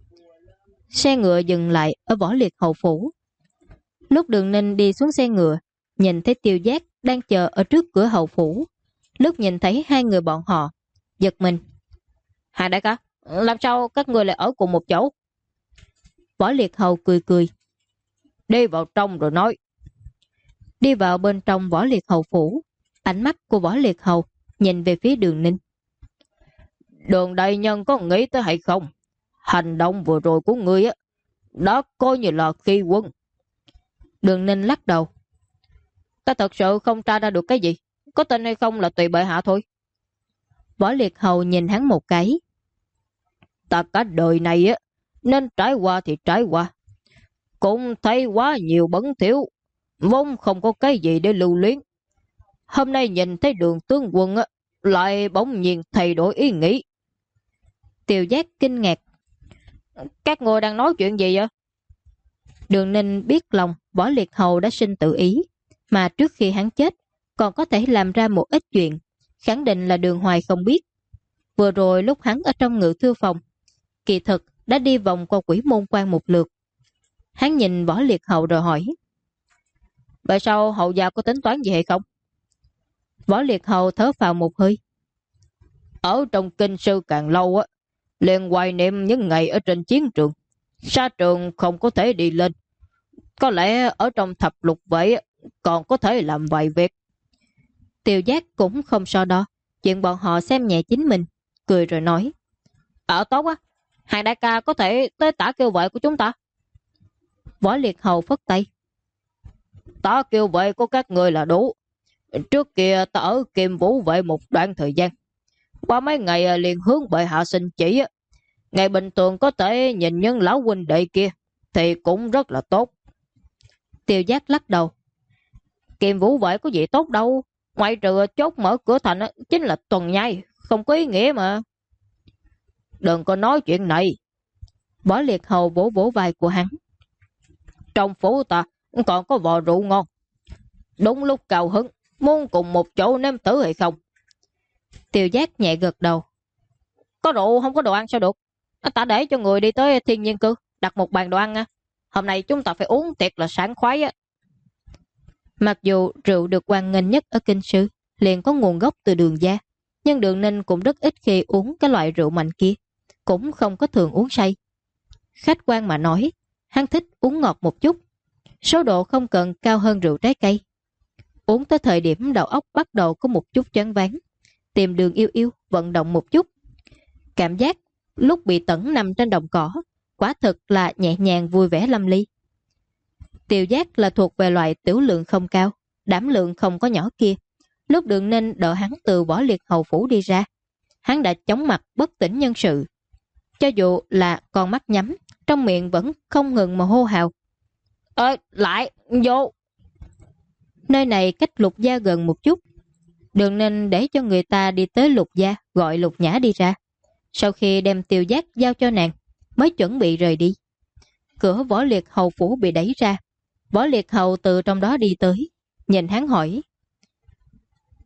Xe ngựa dừng lại ở Võ Liệt Hầu phủ. Lúc Đường Ninh đi xuống xe ngựa, nhìn thấy Tiêu Giác đang chờ ở trước cửa hầu phủ. Lúc nhìn thấy hai người bọn họ, giật mình. Hai đại ca, làm sao các người lại ở cùng một chỗ? Võ Liệt Hầu cười cười. Đi vào trong rồi nói. Đi vào bên trong Võ Liệt Hầu phủ, ánh mắt của Võ Liệt Hầu nhìn về phía Đường Ninh. Đường đại nhân có nghĩ tới hay không? Hành động vừa rồi của ngươi á, đó coi như là khi quân. Đường Ninh lắc đầu. Ta thật sự không tra ra được cái gì, có tin hay không là tùy bệ hạ thôi. Võ Liệt Hầu nhìn hắn một cái. Ta cả đời này á, nên trải qua thì trải qua, cũng thấy quá nhiều bẩn thỉu, vốn không có cái gì để lưu luyến. Hôm nay nhìn thấy Đường tướng quân á, lại bỗng nhiên thay đổi ý nghĩ. Tiêu Giác kinh ngạc. Các người đang nói chuyện gì vậy? Đường Ninh biết lòng Võ Liệt Hầu đã sinh tự ý, mà trước khi hắn chết còn có thể làm ra một ít chuyện, khẳng định là Đường Hoài không biết. Vừa rồi lúc hắn ở trong ngự thư phòng, kỳ thực đã đi vòng qua Quỷ Môn Quan một lượt. Hắn nhìn Võ Liệt Hầu rồi hỏi: Vậy sao hầu gia có tính toán gì hay không? Võ Liệt Hầu thở phào một hơi. Ở trong kinh sư càng lâu á, liền hoài niệm những ngày ở trên chiến trường. Xa trường không có thể đi lên, có lẽ ở trong thập lục vậy còn có thể làm vài việc. Tiêu Giác cũng không so đo chuyện bọn họ xem nhẹ chính mình, cười rồi nói: Tốt á, hai đại ca có thể tới tả kêu vệ của chúng ta. Võ Liệt Hầu phất tay. Tả kêu vệ của các người là đủ. Trước kia ta ở Kim Vũ vệ một đoạn thời gian, qua mấy ngày liền hướng bệ hạ xin chỉ. Ngày bình thường có thể nhìn những lão huynh đệ kia thì cũng rất là tốt. Tiêu Giác lắc đầu. Kim Vũ vệ có gì tốt đâu, ngoại trừ chốt mở cửa thành chính là tuần nhai, không có ý nghĩa mà. Đừng có nói chuyện này. Võ Liệt Hầu vỗ vỗ vai của hắn. Trong phủ ta còn có vò rượu ngon, đúng lúc cao hứng muốn cùng một chỗ nếm thử hay không? Tiêu Giác nhẹ gật đầu. Có rượu không có đồ ăn sao được? Ta để cho người đi tới Thiên Nhiên Cư đặt một bàn đồ ăn nha. Hôm nay chúng ta phải uống thiệt là sảng khoái á. Mặc dù rượu được hoan nghênh nhất ở kinh sư liền có nguồn gốc từ Đường gia, nhưng Đường Ninh cũng rất ít khi uống cái loại rượu mạnh kia, cũng không có thường uống say. Khách quan mà nói, hắn thích uống ngọt một chút, số độ không cần cao hơn rượu trái cây. Uống tới thời điểm đầu óc bắt đầu có một chút choáng váng, tìm đường yêu yêu vận động một chút. Cảm giác lúc bị tẩn nằm trên đồng cỏ, quả thực là nhẹ nhàng vui vẻ lâm ly. Tiêu Giác là thuộc về loại tiểu lượng không cao, đảm lượng không có nhỏ kia. Lúc Đường Ninh đợi hắn từ Võ Liệt Hầu phủ đi ra, hắn đã chóng mặt bất tỉnh nhân sự. Cho dù là con mắt nhắm, trong miệng vẫn không ngừng mà hô hào. Lại, vô. Nơi này cách Lục gia gần một chút. Đường Ninh để cho người ta đi tới Lục gia, gọi Lục Nhã đi ra. Sau khi đem Tiêu Giác giao cho nàng, mới chuẩn bị rời đi. Cửa Võ Liệt Hầu phủ bị đẩy ra. Võ Liệt Hầu từ trong đó đi tới, nhìn hắn hỏi: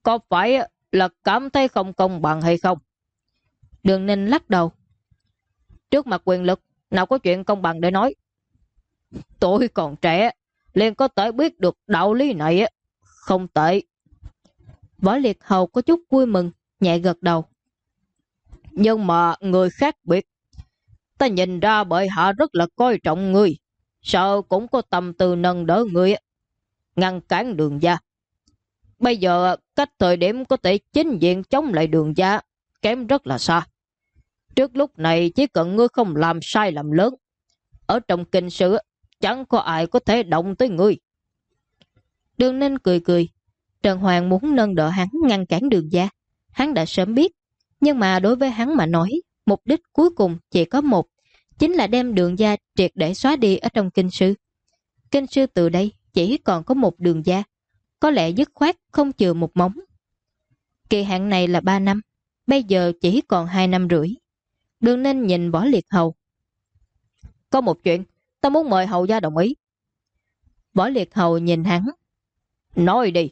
có phải là cảm thấy không công bằng hay không? Đường Ninh lắc đầu. Trước mặt quyền lực, nào có chuyện công bằng để nói. Tôi còn trẻ, liền có thể biết được đạo lý này, không tệ. Võ Liệt Hầu có chút vui mừng, nhẹ gật đầu. Nhưng mà người khác biệt. Ta nhìn ra bệ hạ rất là coi trọng người, sợ cũng có tâm tư nâng đỡ người, ngăn cản Đường gia. Bây giờ cách thời điểm có thể chính diện chống lại Đường gia kém rất là xa. Trước lúc này chỉ cần ngươi không làm sai lầm lớn, ở trong kinh sư chẳng có ai có thể động tới ngươi. Đường Ninh cười cười. Trần Hoàng muốn nâng đỡ hắn ngăn cản Đường gia, hắn đã sớm biết. Nhưng mà đối với hắn mà nói, mục đích cuối cùng chỉ có một, chính là đem Đường gia triệt để xóa đi ở trong kinh sư. Kinh sư từ đây chỉ còn có một Đường gia, có lẽ dứt khoát không chừa một móng. Kỳ hạn này là 3 năm, bây giờ chỉ còn 2 năm rưỡi. Đường Ninh nhìn Võ Liệt Hầu. Có một chuyện, ta muốn mời hầu gia đồng ý. Võ Liệt Hầu nhìn hắn. Nói đi.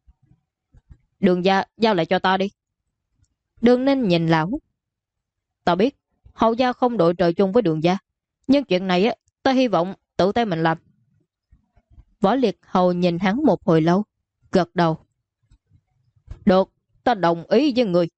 Đường gia giao lại cho ta đi. Đường Ninh nhìn lão. Ta biết, hầu gia không đội trời chung với Đường gia, nhưng chuyện này ta hy vọng tự tay mình làm. Võ Liệt Hầu nhìn hắn một hồi lâu, gật đầu. Được, ta đồng ý với người.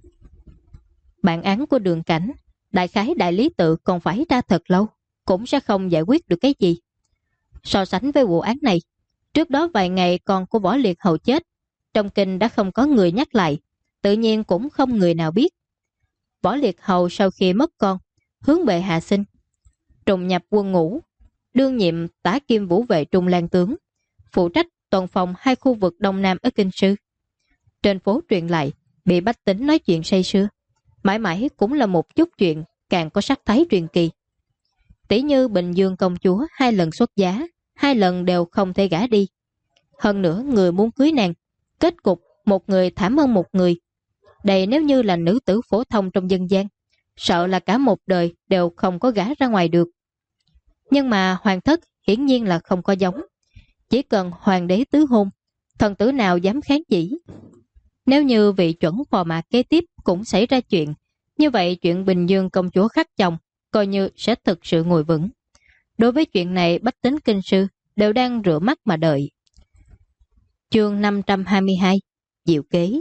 Bản án của Đường Cảnh, đại khái đại lý tự còn phải ra thật lâu, cũng sẽ không giải quyết được cái gì. So sánh với vụ án này, trước đó vài ngày con của Võ Liệt Hầu chết, trong kinh đã không có người nhắc lại, tự nhiên cũng không người nào biết. Võ Liệt Hầu sau khi mất con, hướng bệ hạ sinh, trùng nhập quân ngũ, đương nhiệm tả kim vũ vệ Trung Lan tướng, phụ trách toàn phòng 2 khu vực Đông Nam ở kinh sư. Trên phố truyền lại, bị bách tính nói chuyện say sưa, mãi mãi cũng là một chút chuyện càng có sắc thái truyền kỳ. Tỷ như Bình Dương công chúa 2 lần xuất giá, 2 lần đều không thể gả đi. Hơn nữa người muốn cưới nàng, kết cục một người thảm hơn một người. Đây nếu như là nữ tử phổ thông trong dân gian, sợ là cả một đời đều không có gả ra ngoài được. Nhưng mà hoàng thất hiển nhiên là không có giống. Chỉ cần hoàng đế tứ hôn, thần tử nào dám kháng chỉ. Nếu như vị chuẩn phò mã kế tiếp cũng xảy ra chuyện, như vậy chuyện Bình Dương công chúa khắc chồng coi như sẽ thực sự ngồi vững. Đối với chuyện này, bách tính kinh sư đều đang rửa mắt mà đợi. Chương 522 Diệu kế.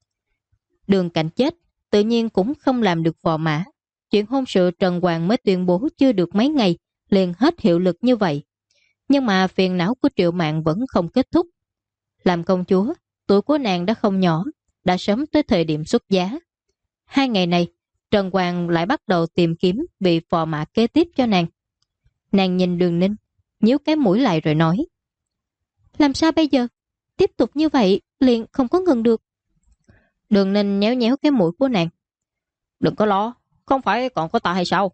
Đường Cảnh chết, tự nhiên cũng không làm được phò mã. Chuyện hôn sự Trần Hoàng mới tuyên bố chưa được mấy ngày, liền hết hiệu lực như vậy. Nhưng mà phiền não của Triệu Mạn vẫn không kết thúc. Làm công chúa, tuổi của nàng đã không nhỏ, đã sớm tới thời điểm xuất giá. 2 ngày này, Trần Hoàng lại bắt đầu tìm kiếm vị phò mã kế tiếp cho nàng. Nàng nhìn Đường Ninh, nhíu cái mũi lại rồi nói. Làm sao bây giờ? Tiếp tục như vậy, liền không có ngừng được. Đường Ninh nhéo nhéo cái mũi của nàng. Đừng có lo, không phải còn có ta hay sao?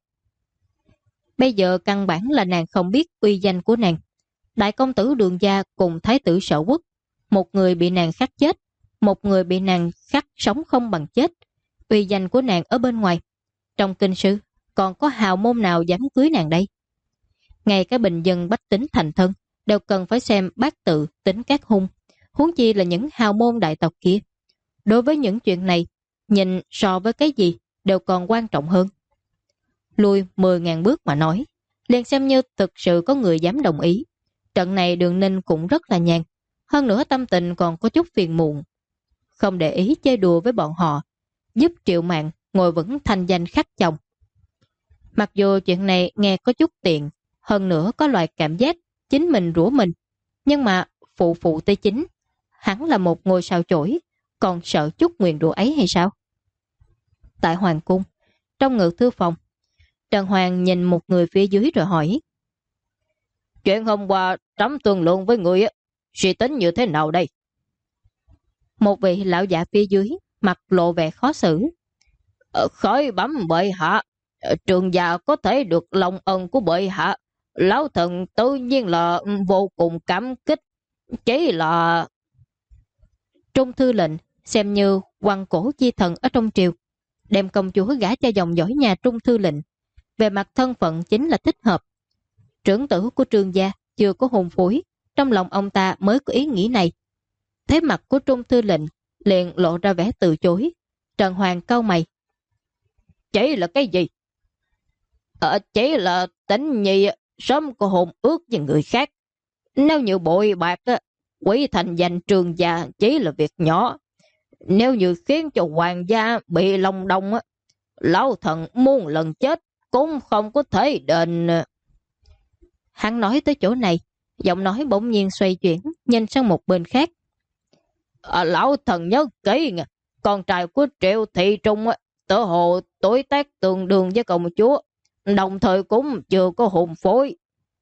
Bây giờ căn bản là nàng không biết uy danh của nàng. Đại công tử Đường gia cùng thái tử Sở Quốc, một người bị nàng khắc chết, một người bị nàng khắc sống không bằng chết. Uy danh của nàng ở bên ngoài, trong kinh sư còn có hào môn nào dám cưới nàng đây? Ngay cái bình dân bách tính thành thân đều cần phải xem bát tự tính các hung, huống chi là những hào môn đại tộc kia. Đối với những chuyện này, nhìn so với cái gì đều còn quan trọng hơn. Lùi 10.000 bước mà nói, liền xem như thực sự có người dám đồng ý. Trận này Đường Ninh cũng rất là nhàn, hơn nữa tâm tình còn có chút phiền muộn. Không để ý chơi đùa với bọn họ, giúp Triệu Mạn ngồi vững thanh danh khắc chồng. Mặc dù chuyện này nghe có chút tiện, hơn nữa có loại cảm giác chính mình rủa mình, nhưng mà phụ phụ Tây Chính, hắn là một ngôi sao chổi, còn sợ chút nguyền rủa ấy hay sao? Tại Hoàng cung, trong ngự thư phòng, Trần Hoàng nhìn một người phía dưới rồi hỏi. Chuyện hôm qua trẫm thương lượng với người, suy tính như thế nào đây? Một vị lão giả phía dưới, mặt lộ vẻ khó xử. Khởi bẩm bệ hạ, Trường gia có thể được lòng ân của bệ hạ, lão thần tự nhiên là vô cùng cảm kích. Chỉ là... Trung thư lệnh xem như quan cổ chi thần ở trong triều, đem công chúa gả cho dòng dõi nhà Trung thư lệnh, về mặt thân phận chính là thích hợp. Trưởng tử của Trương gia chưa có hồn phối, trong lòng ông ta mới có ý nghĩ này. Thế mặt của Trung thư lệnh liền lộ ra vẻ từ chối. Trần Hoàng cau mày. Chỉ là cái gì? Chỉ là Tĩnh Nhi sớm có hôn ước với người khác. Nếu như bội bạc quỷ thành danh Trương gia chỉ là việc nhỏ. Nếu như khiến cho hoàng gia bị lòng đông lão thần muôn lần chết cũng không có thể đền. Hắn nói tới chỗ này, giọng nói bỗng nhiên xoay chuyển, nhìn sang một bên khác. Lão thần nhớ kỹ nha, con trai của Triệu Thị Trung tự hồ tuổi tác tương đương với công chúa, đồng thời cũng chưa có hồn phối.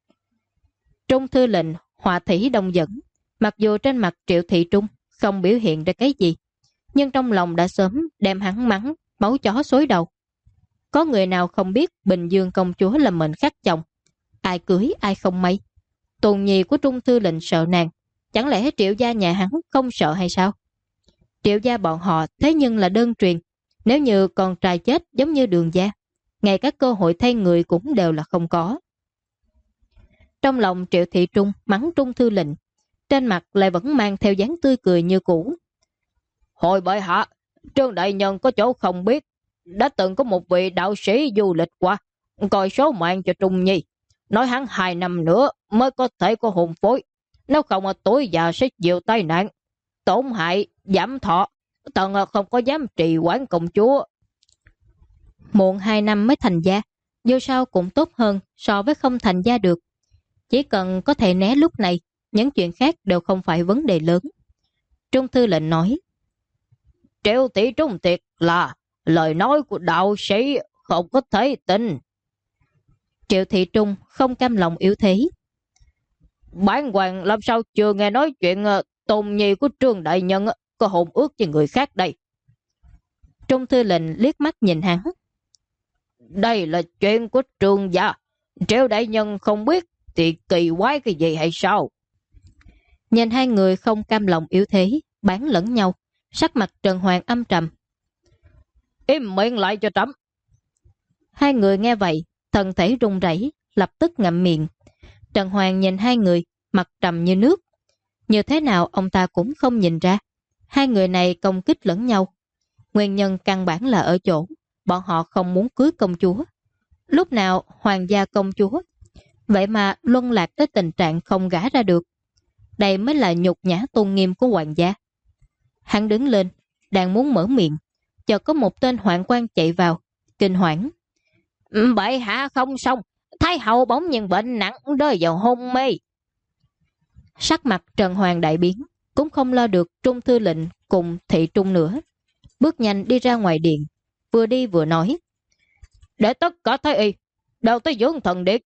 Trung thư lệnh hòa thủy đông dẫn, mặc dù trên mặt Triệu Thị Trung không biểu hiện ra cái gì, nhưng trong lòng đã sớm đem hắn mắng, máu chó xối đầu. Có người nào không biết Bình Dương công chúa là mệnh khắc chồng, ai cưới ai không may. Tôn nhi của Trung thư lệnh sợ nàng, chẳng lẽ Triệu gia nhà hắn không sợ hay sao? Triệu gia bọn họ thế nhưng là đơn truyền, nếu như con trai chết giống như Đường gia, ngay các cơ hội thay người cũng đều là không có. Trong lòng Triệu Thị Trung mắng Trung thư lệnh, trên mặt lại vẫn mang theo dáng tươi cười như cũ. Hồi bệ hạ, Trương đại nhân có chỗ không biết, đã từng có một vị đạo sĩ du lịch qua, coi số mạng cho Trung Nhi, nói hắn 2 năm nữa mới có thể có hồn phối, nếu không tuổi già sẽ chịu tai nạn, tổn hại, giảm thọ, tần không có dám trì quản công chúa. Muộn 2 năm mới thành gia, dù sao cũng tốt hơn so với không thành gia được. Chỉ cần có thể né lúc này, những chuyện khác đều không phải vấn đề lớn. Trung thư lệnh nói, Triệu tỷ trung tiệt là lời nói của đạo sĩ, không có thể tin. Triệu Thị Trung không cam lòng yếu thế. Bản hoàng làm sao chưa nghe nói chuyện tôn nhi của Trương đại nhân có hôn ước với người khác đây. Trung thư lệnh liếc mắt nhìn hắn. Đây là chuyện của Trương gia, Triệu đại nhân không biết thì kỳ quái cái gì hay sao? Nhìn hai người không cam lòng yếu thế, bán lẫn nhau, sắc mặt Trần Hoàng âm trầm. Im miệng lại cho trẫm. Hai người nghe vậy, thân thể run rẩy, lập tức ngậm miệng. Trần Hoàng nhìn hai người, mặt trầm như nước. Như thế nào ông ta cũng không nhìn ra. Hai người này công kích lẫn nhau. Nguyên nhân căn bản là ở chỗ bọn họ không muốn cưới công chúa. Lúc nào hoàng gia công chúa, vậy mà luân lạc tới tình trạng không gả ra được. Đây mới là nhục nhã tôn nghiêm của hoàng gia. Hắn đứng lên, đang muốn mở miệng, chợt có một tên hoạn quan chạy vào, kinh hoảng. Bệ hạ không xong, Thái hậu bỗng nhiên bệnh nặng, rơi vào hôn mê. Sắc mặt Trần Hoàng đại biến, cũng không lo được Trung thư lệnh cùng Thị Trung nữa. Bước nhanh đi ra ngoài điện, vừa đi vừa nói. Để tất cả thái y đều tới dưỡng thần điện.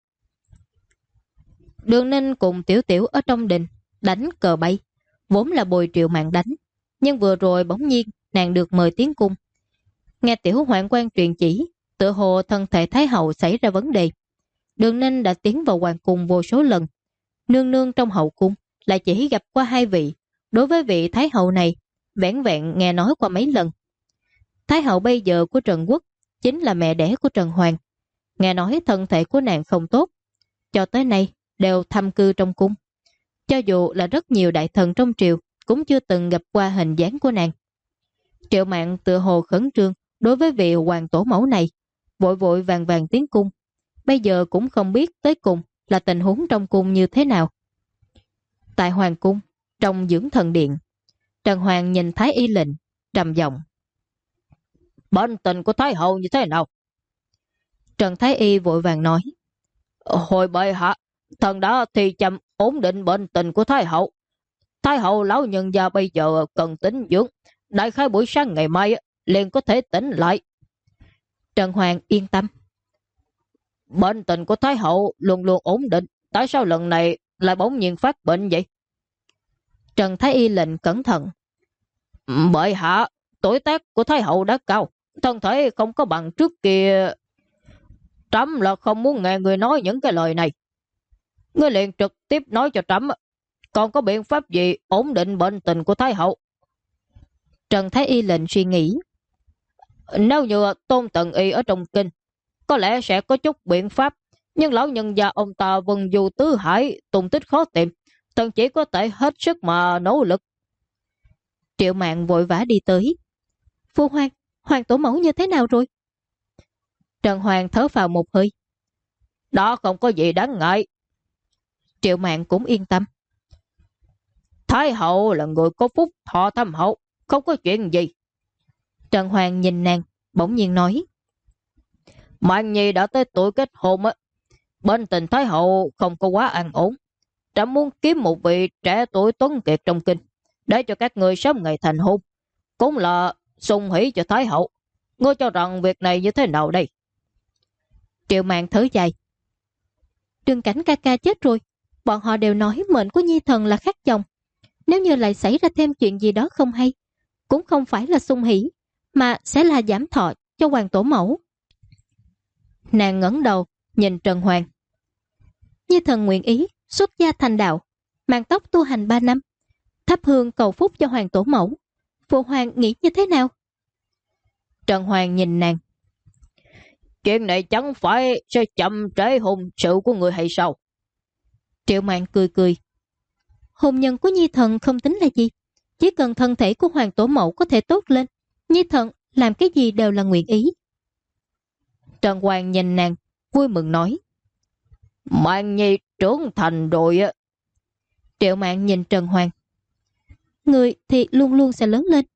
Đường Ninh cùng Tiểu Tiểu ở trong đình đánh cờ bay, vốn là bồi Triệu Mạn đánh, nhưng vừa rồi bỗng nhiên nàng được mời tiến cung. Nghe tiểu hoạn quan truyền chỉ, tựa hồ thân thể Thái hậu xảy ra vấn đề. Đường Ninh đã tiến vào hoàng cung vô số lần, nương nương trong hậu cung lại chỉ gặp qua 2 vị. Đối với vị Thái hậu này, vẻn vẹn nghe nói qua mấy lần. Thái hậu bây giờ của Trần Quốc chính là mẹ đẻ của Trần Hoàng. Nghe nói thân thể của nàng không tốt, cho tới nay đều thăm cư trong cung. Cho dù là rất nhiều đại thần trong triều cũng chưa từng gặp qua hình dáng của nàng. Triệu Mạn tựa hồ khẩn trương đối với vị hoàng tổ mẫu này, vội vội vàng vàng tiến cung. Bây giờ cũng không biết tới cùng là tình huống trong cung như thế nào. Tại hoàng cung, trong dưỡng thần điện, Trần Hoàng nhìn Thái y lệnh, trầm giọng. Bệnh tình của Thái hậu như thế nào? Trần Thái y vội vàng nói. Hồi bệ hạ, thần đã thì chậm ổn định bệnh tình của Thái hậu. Thái hậu lão nhân gia bây giờ cần tĩnh dưỡng, đại khái buổi sáng ngày mai liền có thể tỉnh lại. Trần Hoàng yên tâm. Bệnh tình của Thái hậu luôn luôn ổn định, tại sao lần này lại bỗng nhiên phát bệnh vậy? Trần Thái y lệnh cẩn thận. Bệ hạ, tuổi tác của Thái hậu đã cao, thân thể không có bằng trước kia. Trẫm là không muốn nghe người nói những cái lời này. Ngươi liền trực tiếp nói cho trẫm, còn có biện pháp gì ổn định bệnh tình của Thái hậu? Trần Thái y lệnh suy nghĩ. Nếu như Tôn Tần Y ở trong kinh, có lẽ sẽ có chút biện pháp, nhưng lão nhân gia ông ta vân du tứ hải, tung tích khó tìm, thần chỉ có thể hết sức mà nỗ lực. Triệu Mạn vội vã đi tới. Phu hoàng, hoàng tổ mẫu như thế nào rồi? Trần Hoàng thở phào một hơi. Đó không có gì đáng ngại. Triệu Mạn cũng yên tâm. Thái hậu là người có phúc thọ thâm hậu, không có chuyện gì. Trần Hoàng nhìn nàng, bỗng nhiên nói. Mạn Nhi đã tới tuổi kết hôn á. Bên tình Thái hậu không có quá an ổn. Trẫm muốn kiếm một vị trẻ tuổi tuấn kiệt trong kinh, để cho các người sớm ngày thành hôn. Cũng là sung hỷ cho Thái hậu. Ngươi cho rằng việc này như thế nào đây? Triệu Mạn thở dài. Đường Cảnh ca ca chết rồi. Bọn họ đều nói mệnh của Nhi thần là khắc chồng. Nếu như lại xảy ra thêm chuyện gì đó không hay, cũng không phải là sung hỷ, mà sẽ là giảm thọ cho hoàng tổ mẫu. Nàng ngẩng đầu nhìn Trần Hoàng. Nhi thần nguyện ý xuất gia thành đạo, mang tóc tu hành 3 năm, thắp hương cầu phúc cho hoàng tổ mẫu. Phụ hoàng nghĩ như thế nào? Trần Hoàng nhìn nàng. Chuyện này chẳng phải sẽ chậm trễ hôn sự của người hay sao? Triệu Mạn cười cười. Hôn nhân của Nhi thần không tính là gì. Chỉ cần thân thể của hoàng tổ mẫu có thể tốt lên, Nhi thần làm cái gì đều là nguyện ý. Trần Hoàng nhìn nàng, vui mừng nói. Mạn Nhi trưởng thành rồi á. Triệu Mạn nhìn Trần Hoàng. Người thì luôn luôn sẽ lớn lên.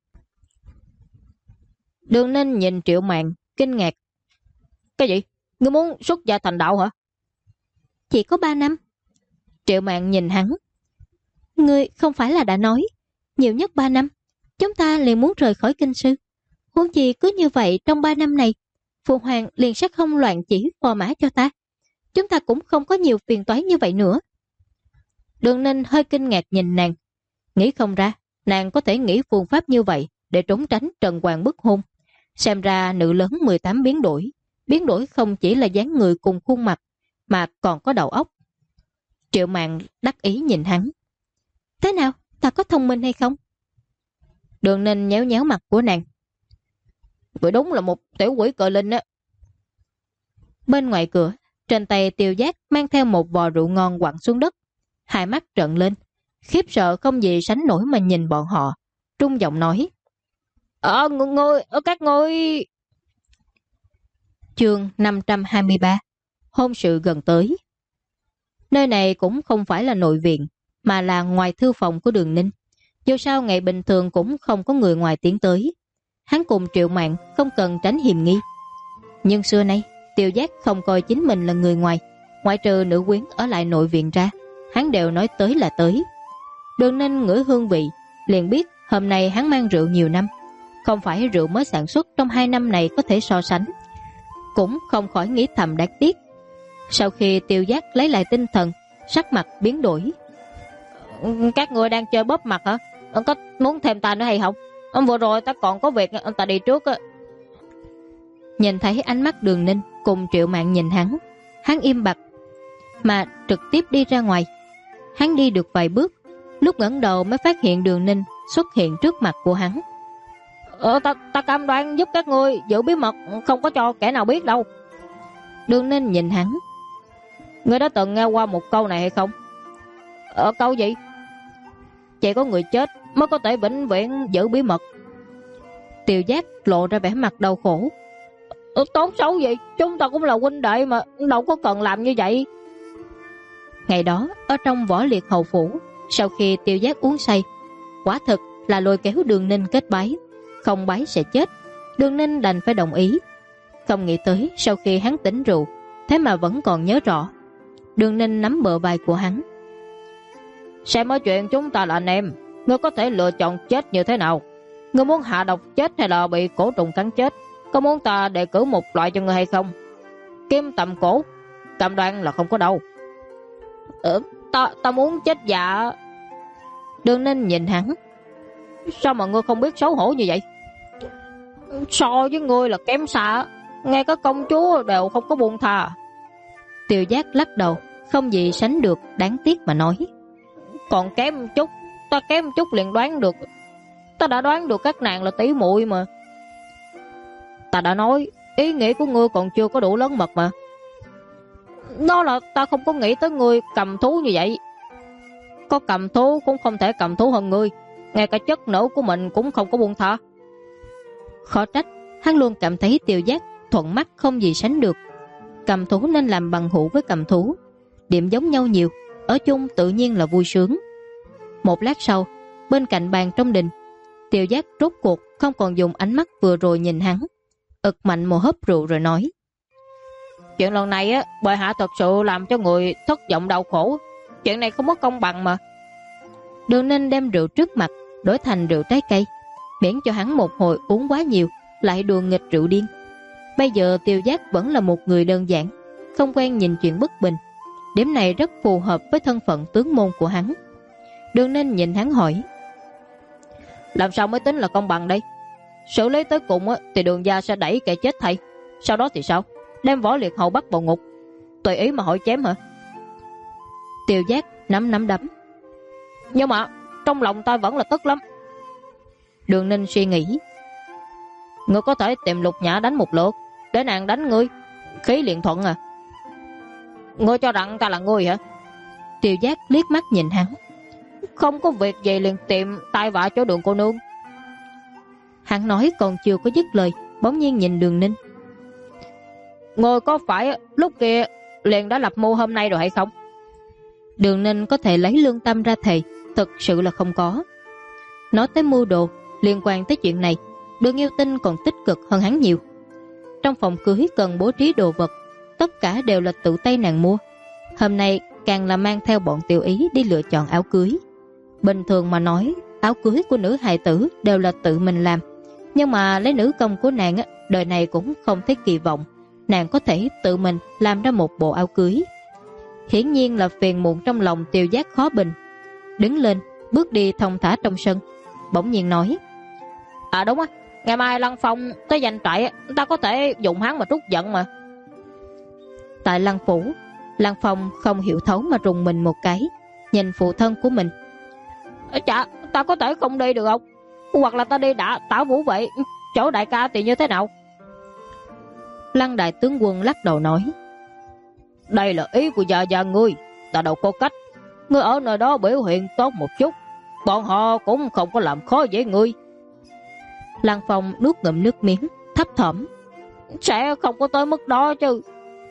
Đường Ninh nhìn Triệu Mạn, kinh ngạc. Cái gì? Ngươi muốn xuất gia thành đạo hả? Chỉ có 3 năm. Triệu Mạn nhìn hắn. Ngươi không phải là đã nói nhiều nhất 3 năm chúng ta liền muốn rời khỏi kinh sư. Huống chi cứ như vậy trong 3 năm này, phụ hoàng liền sẽ không loạn chỉ phò mã cho ta. Chúng ta cũng không có nhiều phiền toái như vậy nữa. Đường Ninh hơi kinh ngạc nhìn nàng. Nghĩ không ra nàng có thể nghĩ phương pháp như vậy để trốn tránh Trần Hoàng bức hôn. Xem ra nữ lớn 18 biến đổi. Biến đổi không chỉ là dáng người cùng khuôn mặt, mà còn có đầu óc. Triệu Mạn đắc ý nhìn hắn. Thế nào? Ta có thông minh hay không? Đường Ninh nhéo nhéo mặt của nàng. Vậy đúng là một tiểu quỷ cờ linh á. Bên ngoài cửa, trên tay Tiêu Giác mang theo một vò rượu ngon quẳng xuống đất. Hai mắt trợn lên, khiếp sợ không gì sánh nổi mà nhìn bọn họ. Trung giọng nói. Các ngươi. Chương 523. Hôn sự gần tới. Nơi này cũng không phải là nội viện, mà là ngoài thư phòng của Đường Ninh. Dù sao ngày bình thường cũng không có người ngoài tiến tới. Hắn cùng Triệu Mạn không cần tránh hiềm nghi. Nhưng xưa nay Tiêu Giác không coi chính mình là người ngoài. Ngoại trừ nữ quyến ở lại nội viện ra, hắn đều nói tới là tới. Đường Ninh ngửi hương vị, liền biết hôm nay hắn mang rượu nhiều năm. Không phải rượu mới sản xuất trong 2 năm này có thể so sánh. Cũng không khỏi nghĩ thầm đáng tiếc. Sau khi Tiêu Giác lấy lại tinh thần, sắc mặt biến đổi. Các người đang chơi bóp mặt hả? Có muốn thêm ta nữa hay không? Vừa rồi ta còn có việc, ta đi trước á. Nhìn thấy ánh mắt Đường Ninh cùng Triệu Mạn nhìn hắn im bặt mà trực tiếp đi ra ngoài. Hắn đi được vài bước, lúc ngẩng đầu mới phát hiện Đường Ninh xuất hiện trước mặt của hắn. Ta cam đoan giúp các ngươi giữ bí mật, không có cho kẻ nào biết đâu. Đường Ninh nhìn hắn. Ngươi đã từng nghe qua một câu này hay không? Câu gì? Chỉ có người chết mới có thể vĩnh viễn giữ bí mật. Tiêu Giác lộ ra vẻ mặt đau khổ. Tốt xấu gì, chúng ta cũng là huynh đệ mà, đâu có cần làm như vậy. Ngày đó ở trong Võ Liệt hầu phủ, sau khi Tiêu Giác uống say, quả thực là lôi kéo Đường Ninh kết bái. Không bái sẽ chết. Đường Ninh đành phải đồng ý. Không nghĩ tới sau khi hắn tỉnh rượu, thế mà vẫn còn nhớ rõ. Đường Ninh nắm bờ vai của hắn. Xem ở chuyện chúng ta là anh em, ngươi có thể lựa chọn chết như thế nào? Ngươi muốn hạ độc chết hay là bị cổ trùng cắn chết? Có muốn ta đề cử một loại cho ngươi hay không? Kim tầm cổ, cam đoan là không có đâu. Ta muốn chết dạ. Đường Ninh nhìn hắn. Sao mà ngươi không biết xấu hổ như vậy? So với ngươi là kém xa, ngay cả công chúa đều không có buông tha. Tiêu Giác lắc đầu, không gì sánh được đáng tiếc mà nói. Còn kém chút, ta kém chút liền đoán được. Ta đã đoán được các nàng là tỷ muội mà. Ta đã nói, ý nghĩa của ngươi còn chưa có đủ lớn mật mà. Đó là ta không có nghĩ tới ngươi cầm thú như vậy. Có cầm thú cũng không thể cầm thú hơn ngươi. ngay cả chất nữ của mình cũng không có buông tha. Khó trách, hắn luôn cảm thấy Tiêu Giác thuận mắt không gì sánh được. Cầm thú nên làm bằng hữu với cầm thú, điểm giống nhau nhiều, ở chung tự nhiên là vui sướng. Một lát sau, bên cạnh bàn trong đình, Tiêu Giác rốt cuộc không còn dùng ánh mắt vừa rồi nhìn hắn, ực mạnh một hớp rượu rồi nói: Chuyện lần này á, bệ hạ thật sự làm cho người thất vọng đau khổ. Chuyện này không có công bằng mà. Đường Ninh đem rượu trước mặt đổi thành rượu trái cây, miễn cho hắn một hồi uống quá nhiều lại đùa nghịch rượu điên. Bây giờ Tiêu Giác vẫn là một người đơn giản, không quen nhìn chuyện bất bình. Điểm này rất phù hợp với thân phận tướng môn của hắn. Đường Ninh nhìn hắn hỏi: Làm sao mới tính là công bằng đây? Xử lý tới cùng á, thì Đường gia sẽ đẩy kẻ chết thay. Sau đó thì sao? Đem Võ Liệt Hầu bắt vào ngục, tùy ý mà hỏi chém hả? Tiêu Giác nắm đấm. Nhưng mà trong lòng ta vẫn là tức lắm. Đường Ninh suy nghĩ: Ngươi có thể tìm Lục Nhã đánh một lượt, để nàng đánh ngươi, khí liền thuận à? Ngươi cho rằng ta là ngươi hả? Tiêu Giác liếc mắt nhìn hắn: Không có việc gì liền tìm tai vạ chỗ Đường cô nương. Hắn nói còn chưa có dứt lời, bỗng nhiên nhìn Đường Ninh: Ngươi có phải lúc kia liền đã lập mưu hôm nay rồi hay không? Đường Ninh có thể lấy lương tâm ra thề, thực sự là không có. Nói tới mưu đồ liên quan tới chuyện này, Đường Yêu Tinh còn tích cực hơn hắn nhiều. Trong phòng cưới cần bố trí đồ vật, tất cả đều là tự tay nàng mua. Hôm nay càng là mang theo bọn Tiểu Ý đi lựa chọn áo cưới. Bình thường mà nói, áo cưới của nữ hài tử đều là tự mình làm, nhưng mà lấy nữ công của nàng á, đời này cũng không thấy kỳ vọng nàng có thể tự mình làm ra một bộ áo cưới. Hiển nhiên là phiền muộn trong lòng Tiêu Giác khó bình. Đứng lên, bước đi thong thả trong sân, bỗng nhiên nói: À đúng á, ngày mai Lăng Phong tới danh trại, ta có thể dùng hắn mà trút giận mà. Tại Lăng phủ, Lăng Phong không hiểu thấu mà rùng mình một cái, nhìn phụ thân của mình: Chà, ta có thể không đi được không? Hoặc là ta đi đã Tảo Vũ vậy, chỗ đại ca thì như thế nào? Lăng đại tướng quân lắc đầu nói: Đây là ý của gia ngươi, ta đâu có cách. Ngươi ở nơi đó biểu hiện tốt một chút, bọn họ cũng không có làm khó dễ ngươi. Lăng Phong nuốt ngụm nước miếng, thấp thỏm: Sẽ không có tới mức đó chứ.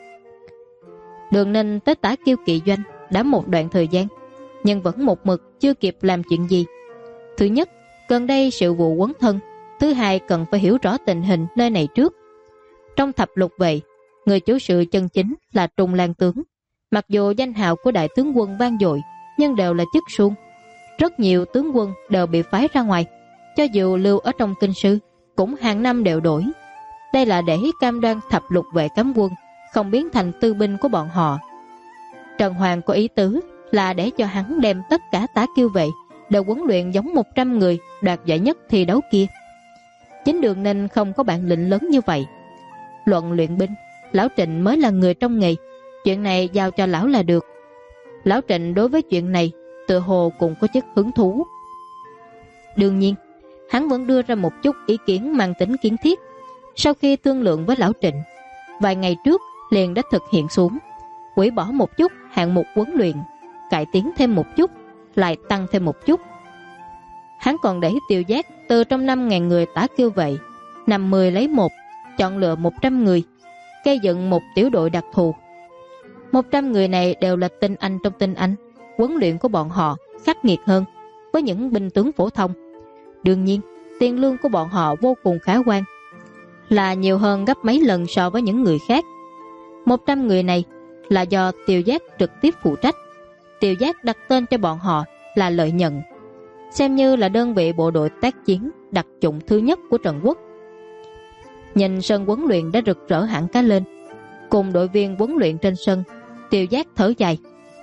Đường Ninh tới Tả Kiêu Kỵ doanh đã một đoạn thời gian, nhưng vẫn một mực chưa kịp làm chuyện gì. Thứ nhất, gần đây sự vụ quấn thân. Thứ hai, cần phải hiểu rõ tình hình nơi này trước. Trong thập lục vệ, người chủ sự chân chính là Trung Lan tướng. Mặc dù danh hào của đại tướng quân vang dội, nhưng đều là chức suông. Rất nhiều tướng quân đều bị phái ra ngoài, cho dù lưu ở trong kinh sư cũng hàng năm đều đổi. Đây là để cam đoan thập lục vệ cấm quân không biến thành tư binh của bọn họ. Trần Hoàng có ý tứ là để cho hắn đem tất cả Tả Kiêu vệ đều huấn luyện giống 100 người đoạt giải nhất thi đấu kia. Chính Đường Ninh không có bản lĩnh lớn như vậy. Luận luyện binh, lão Trịnh mới là người trong nghề, chuyện này giao cho lão là được. Lão Trịnh đối với chuyện này tự hồ cũng có chút hứng thú. Đương nhiên, hắn vẫn đưa ra một chút ý kiến mang tính kiến thiết. Sau khi thương lượng với lão Trịnh, vài ngày trước liền đã thực hiện xuống, hủy bỏ một chút hạng mục huấn luyện, cải tiến thêm một chút, lại tăng thêm một chút. Hắn còn để Tiêu Giác từ trong 5.000 người Tả Kiêu vệ 50 lấy một, chọn lựa 100 người, gây dựng một tiểu đội đặc thù. 100 người này đều là tinh anh trong tinh anh, huấn luyện của bọn họ khắc nghiệt hơn với những binh tướng phổ thông. Đương nhiên, tiền lương của bọn họ vô cùng khả quan, là nhiều hơn gấp mấy lần so với những người khác. 100 người này là do Tiêu Giác trực tiếp phụ trách. Tiêu Giác đặt tên cho bọn họ là Lợi Nhận, xem như là đơn vị bộ đội tác chiến đặc chủng thứ nhất của Trần Quốc. Nhìn sân huấn luyện đã rực rỡ hẳn cá lên, cùng đội viên huấn luyện trên sân, Tiêu Giác thở dài: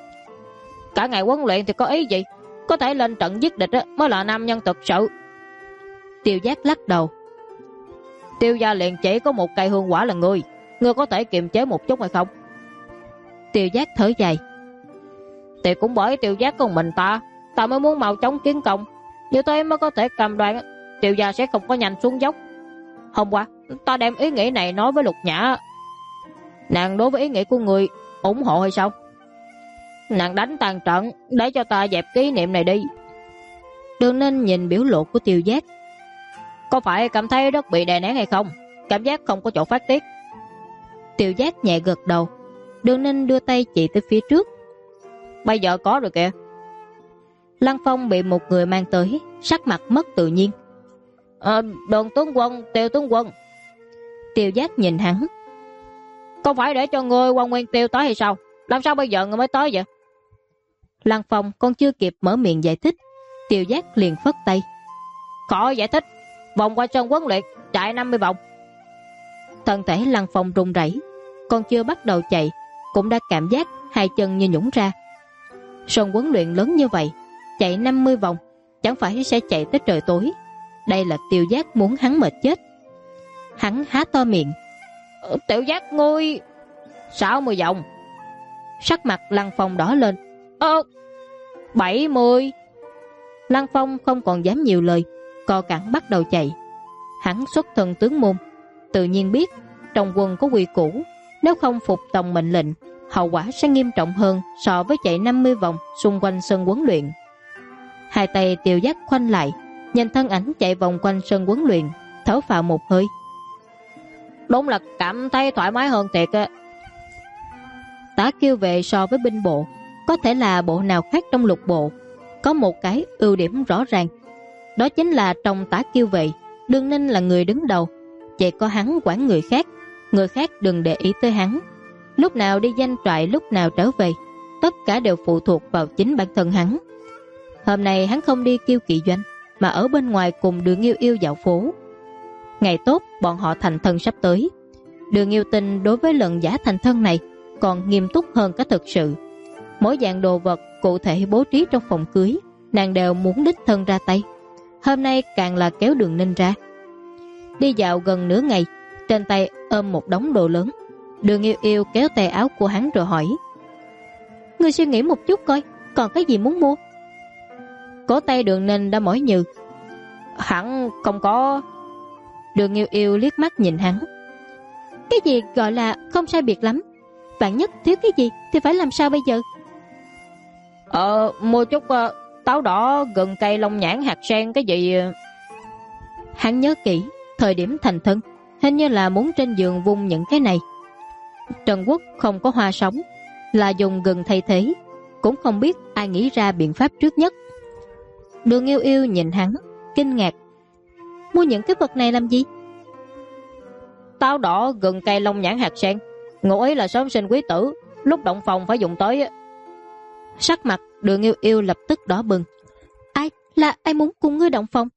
Cả ngày huấn luyện thì có ý gì? Có thể lên trận giết địch mới là nam nhân thực sự. Tiêu Giác lắc đầu: Tiêu gia liền chỉ có một cây hương quả là ngươi có thể kiềm chế một chút hay không? Tiêu Giác thở dài: Thì cũng bởi Tiêu Giác của mình ta mới muốn mau chóng kiến công, như thế mới có thể cam đoan Tiêu gia sẽ không có nhanh xuống dốc. Hôm qua ta đem ý nghĩ này nói với Lục Nhã, nàng đối với ý nghĩ của người ủng hộ hay sao? Nàng đánh tàn trận để cho ta dẹp kỷ niệm này đi. Đường Ninh nhìn biểu lộ của Tiêu Giác. Có phải cảm thấy rất bị đè nén hay không? Cảm giác không có chỗ phát tiết. Tiêu Giác nhẹ gật đầu. Đường Ninh đưa tay chỉ tới phía trước. Bây giờ có rồi kìa. Lăng Phong bị một người mang tới, sắc mặt mất tự nhiên. Đường tướng quân, Tiêu tướng quân. Tiêu Giác nhìn hắn. Không phải để cho ngươi Quan Nguyên Tiêu tới hay sao? Làm sao bây giờ ngươi mới tới vậy? Lăng Phong còn chưa kịp mở miệng giải thích, Tiêu Giác liền phất tay. Khỏi giải thích, vòng qua sân huấn luyện, chạy 50 vòng. Thân thể Lăng Phong run rẩy, còn chưa bắt đầu chạy cũng đã cảm giác hai chân như nhũn ra. Sân huấn luyện lớn như vậy, chạy 50 vòng chẳng phải sẽ chạy tới trời tối. Đây là Tiêu Giác muốn hắn mệt chết. Hắn há to miệng. Tiểu Giác ngươi 60 vòng. Sắc mặt Lăng Phong đỏ lên. 70. Lăng Phong không còn dám nhiều lời, co cẳng bắt đầu chạy. Hắn xuất thân tướng môn, tự nhiên biết trong quân có quy củ, nếu không phục tòng mệnh lệnh, hậu quả sẽ nghiêm trọng hơn so với chạy 50 vòng xung quanh sân huấn luyện. Hai tay Tiêu Giác khoanh lại, nhìn thân ảnh chạy vòng quanh sân huấn luyện, thở phào một hơi. Đúng là cảm thấy thoải mái hơn thiệt á. Tả Kiêu Vệ so với binh bộ, có thể là bộ nào khác trong lục bộ, có một cái ưu điểm rõ ràng, đó chính là trong Tả Kiêu Vệ, Đường Ninh là người đứng đầu, chỉ có hắn quản người khác đừng để ý tới hắn. Lúc nào đi doanh trại, lúc nào trở về, tất cả đều phụ thuộc vào chính bản thân hắn. Hôm nay hắn không đi Kiêu Kỵ doanh, mà ở bên ngoài cùng Đường Yêu Yêu dạo phố. Ngày tốt bọn họ thành thân sắp tới. Đường Yêu Tinh đối với lần giả thành thân này còn nghiêm túc hơn cả thực sự. Mỗi dạng đồ vật cụ thể bố trí trong phòng cưới, nàng đều muốn đích thân ra tay. Hôm nay càng là kéo Đường Ninh ra. Đi dạo gần nửa ngày, trên tay ôm một đống đồ lớn. Đường Yêu Yêu kéo tay áo của hắn rồi hỏi: Ngươi suy nghĩ một chút coi, còn cái gì muốn mua? Cổ tay Đường Ninh đã mỏi nhừ. Hẳn không có. Đường Yêu Yêu liếc mắt nhìn hắn. Cái gì gọi là không sai biệt lắm? Vạn nhất thiếu cái gì thì phải làm sao bây giờ? Mua chút táo đỏ, gừng cây, long nhãn, hạt sen cái gì. Hắn nhớ kỹ, thời điểm thành thân hình như là muốn trên giường vung những cái này. Trần Quốc không có hoa sống, là dùng gừng thay thế, cũng không biết ai nghĩ ra biện pháp trước nhất. Đường Yêu Yêu nhìn hắn, kinh ngạc. Mua những cái vật này làm gì? Táo đỏ, gừng cây, long nhãn, hạt sen, ngụ ý là sớm sinh quý tử, lúc động phòng phải dùng tới. Sắc mặt Đường Yêu Yêu lập tức đỏ bừng. Ai muốn cùng ngươi động phòng?